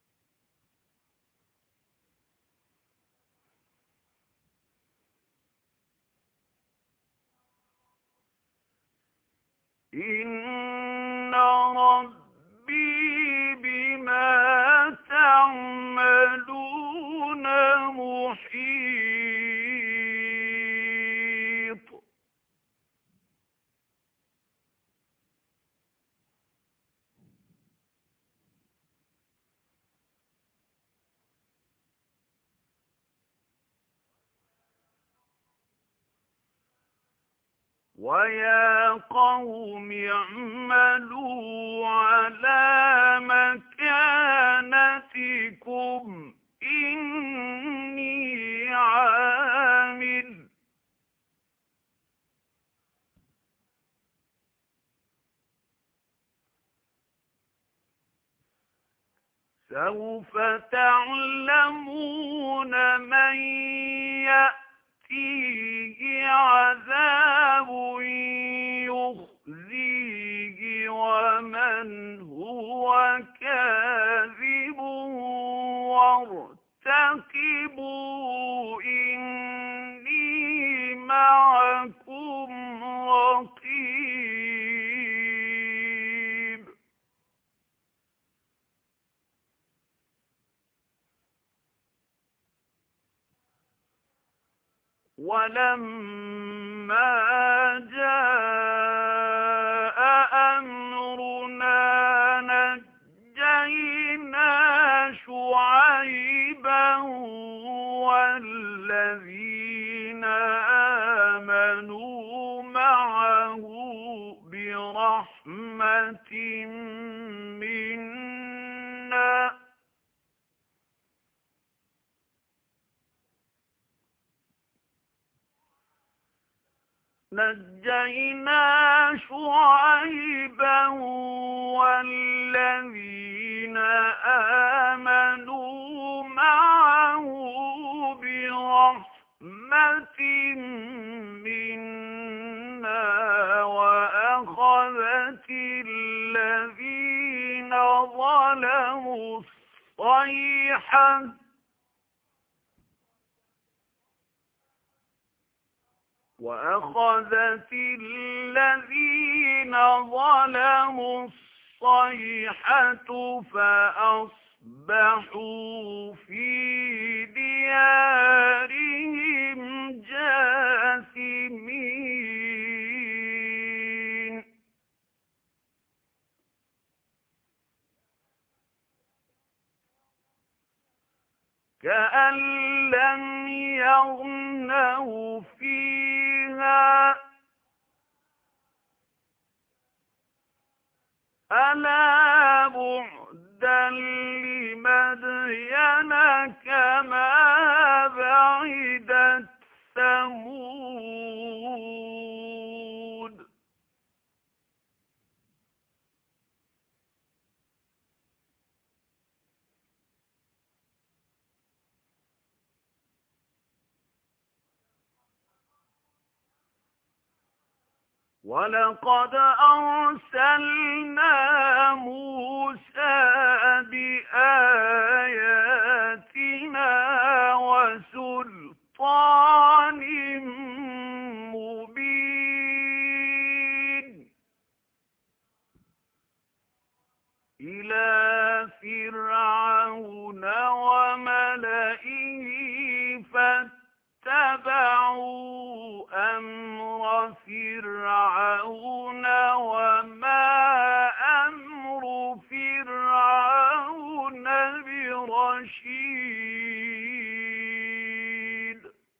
إن ربي بما تعملون محيط. ويا قوم اعملوا على مكانتكم إني عامل سوف تعلمون من يأتيه عذاب يخزيه ومن هو كاذب وارتقبوا إني معكم رقيب. ولما جاء أمرنا نجينا شعيبا والذين آمنوا معه برحمة منا نجينا شعيبا والذين آمنوا معه برحمة منا وأخذت الذين ظلموا الصيحة وأخذت الذين ظلموا الصيحة فأصبحوا في ديارهم جاثمين. كأن لم يغنوا فيها ألا بعدا لمدين كما بعدت ثمود. ولقد أرسلنا موسى بآياتنا وسلطان مبين إلى فرعون وملئه فاتبعوا أمر فِرْعَوْنَ وَمَا أَمْرُ فِرْعَوْنَ بِرَشِيدٍ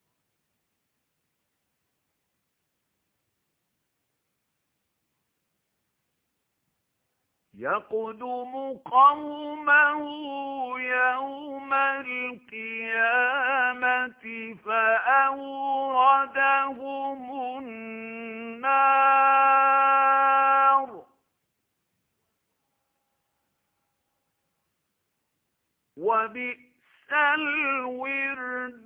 يَقْدُمُ قَوْمَهُ يَوْمَ الْقِيَامَةِ فَأَوْرَدَهُمُ النَّارَ وَبِئْسَ الْوِرْدُ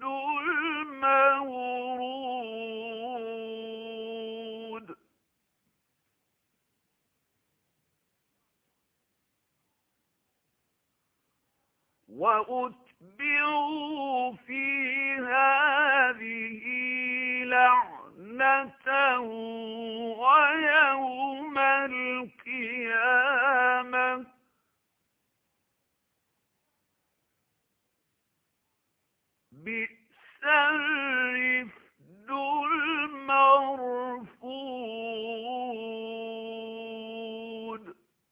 الْمَوْرُودُ وَأُتْبِعُوا فِي هَٰذِهِ لَعْنَةً وَيَوْمَ الْقِيَامَةِ بِئْسَ الرِّفْدُ الْمَرْفُودُ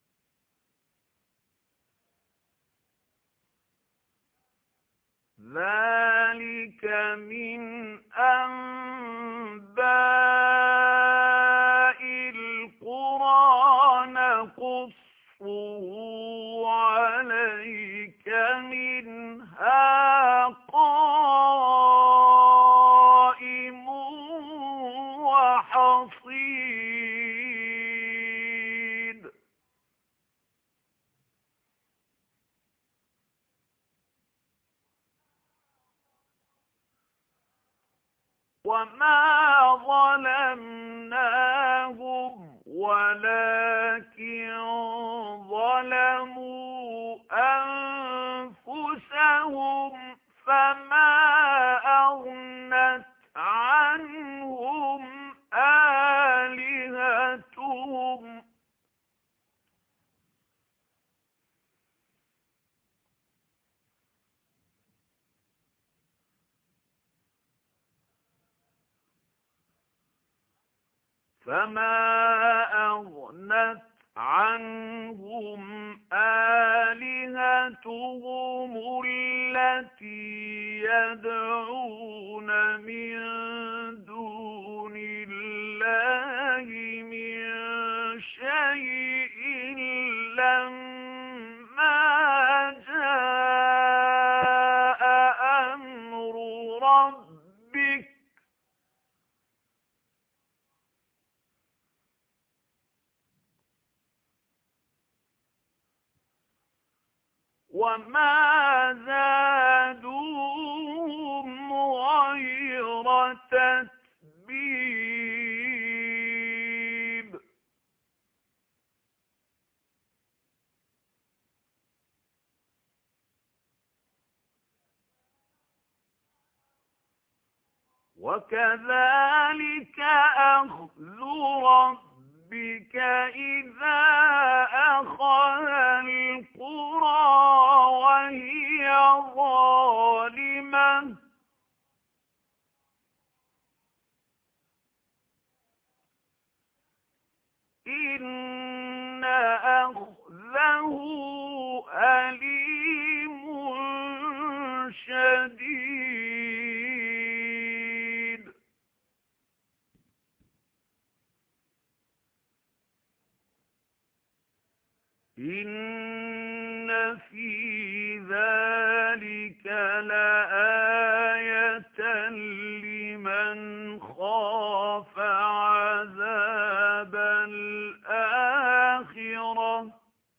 ذَلِكَ مِنْ أَنبَاءِ الْقُرَىٰ نَقُصُّهُ عَلَيْكَ مِنْهَا قَائِمٌ وَحَصِيدٌ وَمَا ظَلَمْنَاهُمْ وَلَٰكِن ظَلَمُوا أَنفُسَهُمْ فَمَا أَغْنَتْ عَنْهُمْ آلِهَتُهُمْ فَمَا أَغْنَتْ عَنْهُمْ آلِهَتُهُمُ الَّتِي يَدْعُونَ مِن دُونِ اللَّهِ مِن شَيْءٍ لَّمَّا جَاءَ أَمْرُ رَبِّكَ وَمَا زَادُوهُمْ غَيْرَ تَتْبِيبٍ وَكَذَٰلِكَ أَخْذُ رَبِّكَ إِذَا أَخَذَ الْقُرَىٰ وَهِيَ ظَالِمَةٌ إِنَّ أَخْذَهُ أَلِيمٌ شَدِيدٌ إِنَّ فِي ذَلِكَ لَآيَةً لِمَنْ خَافَ عَذَابَ الْآخِرَةِ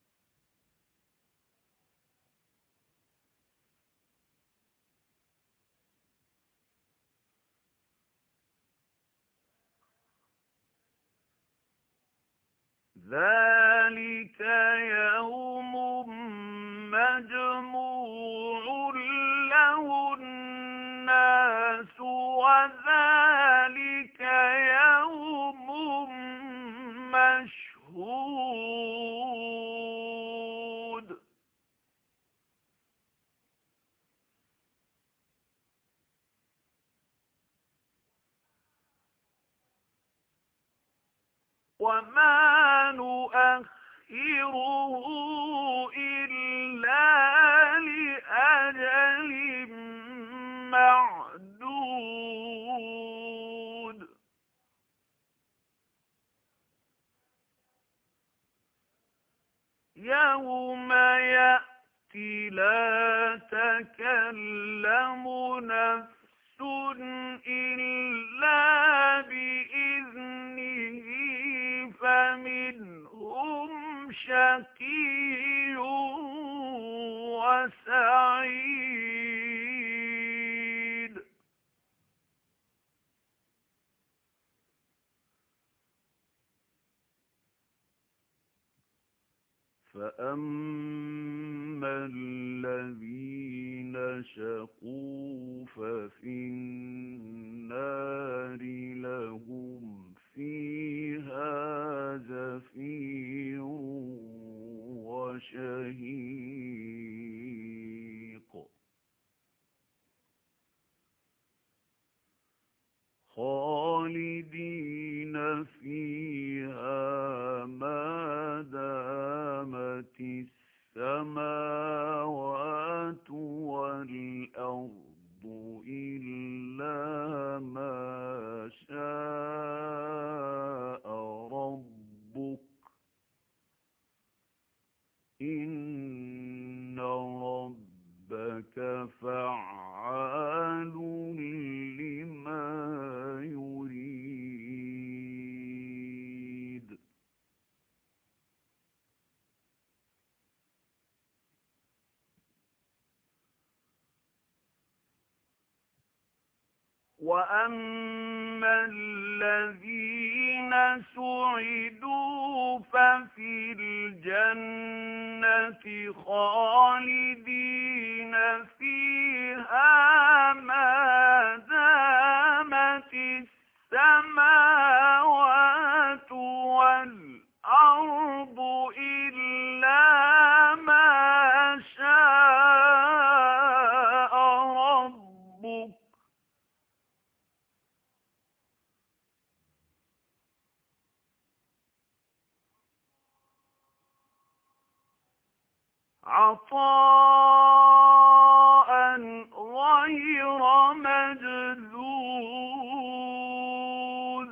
ذَلِكَ يَوْمٌ مَّجْمُوعٌ لَّهُ النَّاسُ وَذَلِكَ يَوْمٌ مَّشْهُودٌ وما نؤخره إلا لأجل معدود يوم يأتي لا تكلم نفس إلا بإذنه فمنهم شقي وسعيد فأما الذين شقوا ففي النار لهم فيها زفير وشهيق خالدين فيها ما دامت السماوات والأرض إلا ما شاء ربك إن ربك فعال لما يريد وأما الذين سعدوا ففي الجنة خالدين فيها ما دامت السماوات والأرض إلا ما شاء ربك عطاء غير مجذوذ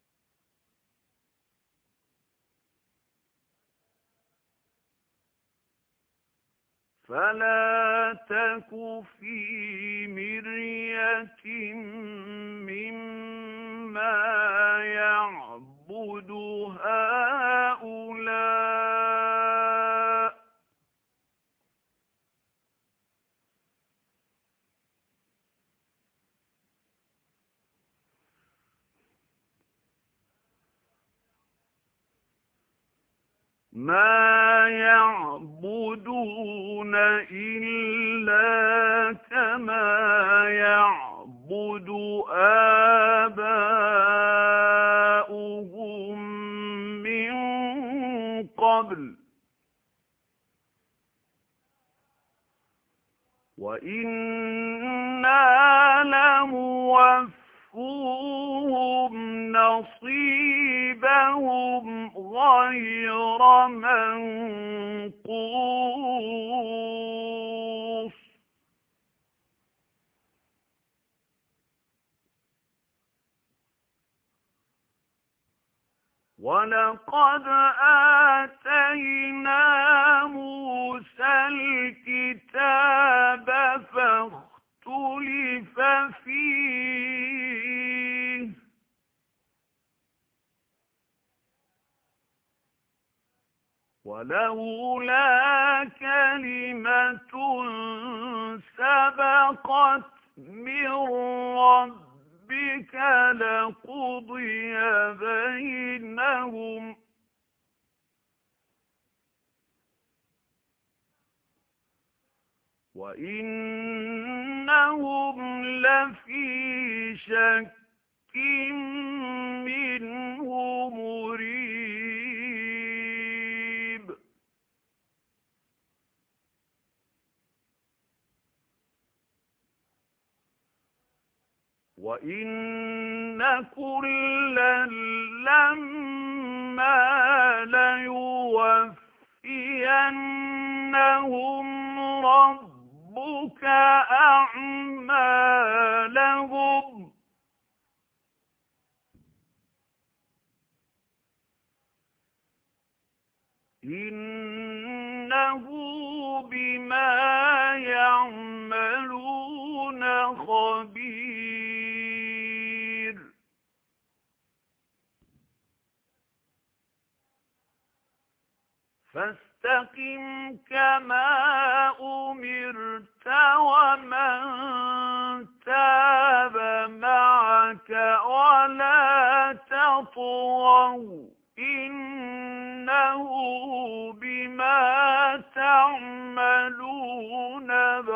فلا تك في مرية مما يعبد هؤلاء ما يعبدون إلا كما يعبد آباؤهم من قبل وإنا لموفوهم نصيبهم غير منقوص ولقد آتينا موسى الكتاب فاختلف فيه ولولا كلمة سبقت من ربك لقضي بينهم وإنهم لفي شك منه مريب وإن كلا لما ليوفينهم ربك أعمالهم إنه بما يعملون خبير فاستقم كما أمرت ومن تاب معك ولا تطغوا إنه بما تعملون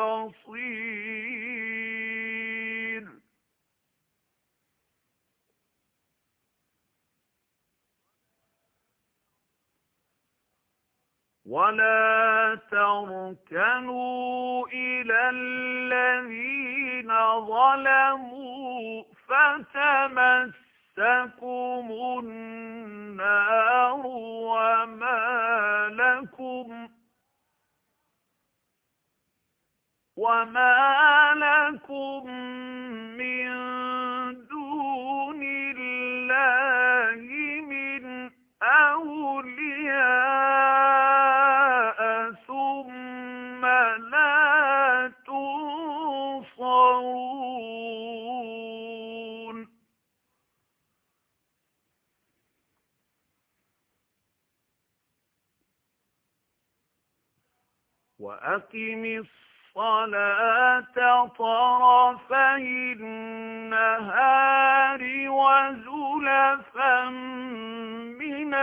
بصير ولا تركنوا إلى الذين ظلموا فتمسكم النار وما لكم وما لكم من دون الله من أولياء ثم لا تنصرون وأقم الصلاة طرفي النهار وزلفا من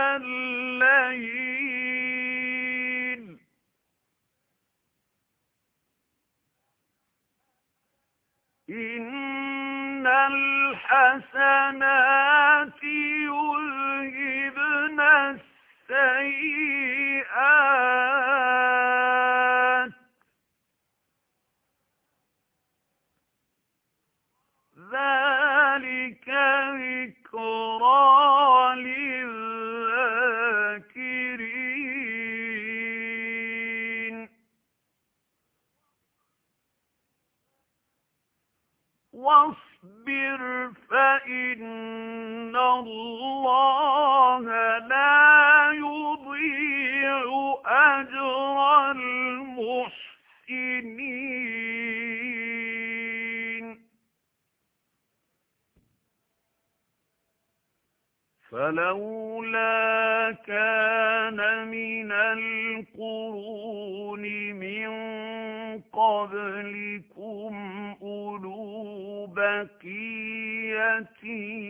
الليل إن الحسنات يذهبن السيئات ذلك ذكرى للذاكرين واصبر فإن الله لا يضيع أجر المحسنين فلولا كان من القرون من قبلكم أولو بقية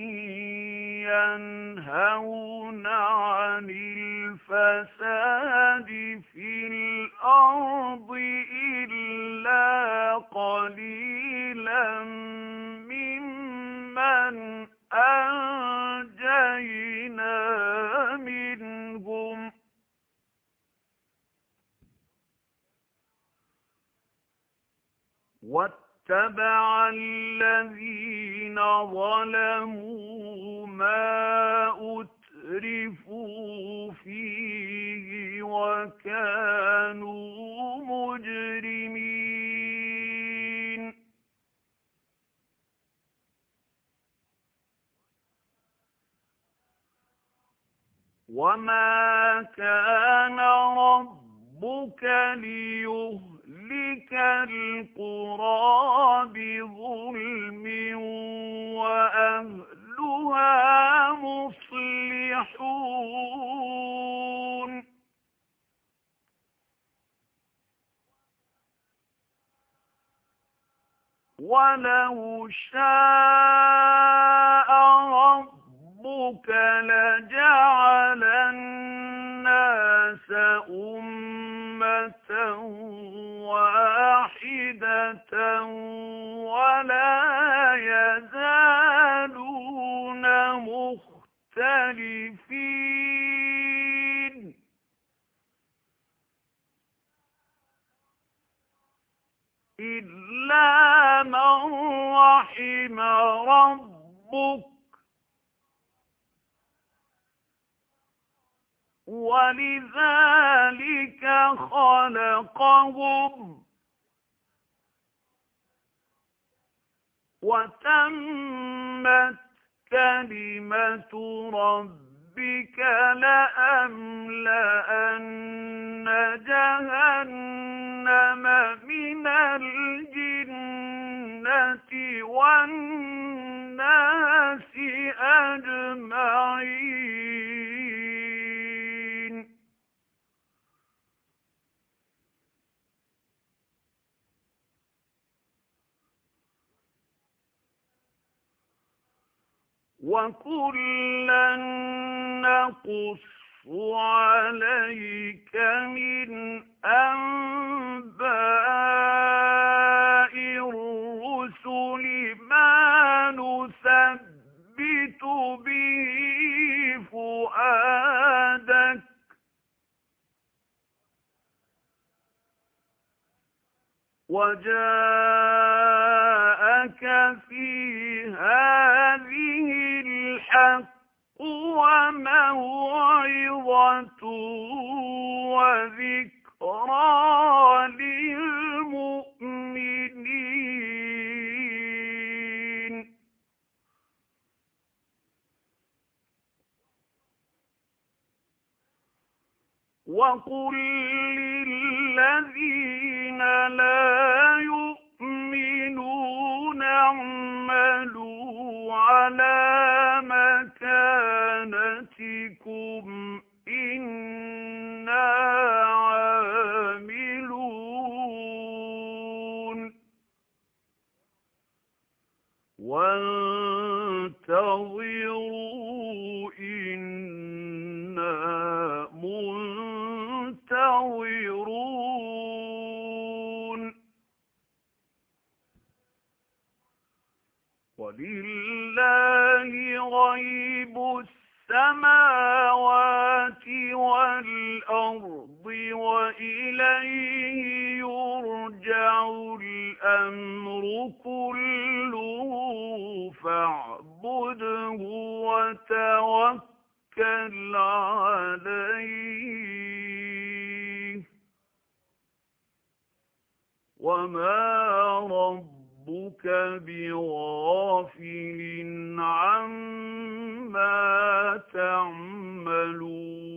ينهون عن الفساد في الأرض إلا قليلا ممن أنجينا منهم واتبع الذين ظلموا ما أترفوا فيه وكانوا مجرمين وما كان ربك ليهلك القرى بظلم وأهلها مصلحون ولو شاء ربك لجعل الناس أمة واحدة ولا يزالون مختلفين إلا من رحم ربك ولذلك خلقهم وتمت كلمة ربك لأملأن جهنم من الجنة والناس أجمعين. وكلا نقص عليك من أنباء الرسل ما نثبت به فؤادك وجاءك في هذه الحق وموعظة وذكرى للمؤمنين. وقل للذين لا يؤمنون اعملوا على مكانتكم إنا عاملون وانتظروا إنا منتظرون. ولله غيب السماوات والأرض وإليه يرجع الأمر كله فاعبده وتوكل عليه وما ربك بغافل عما تعملون.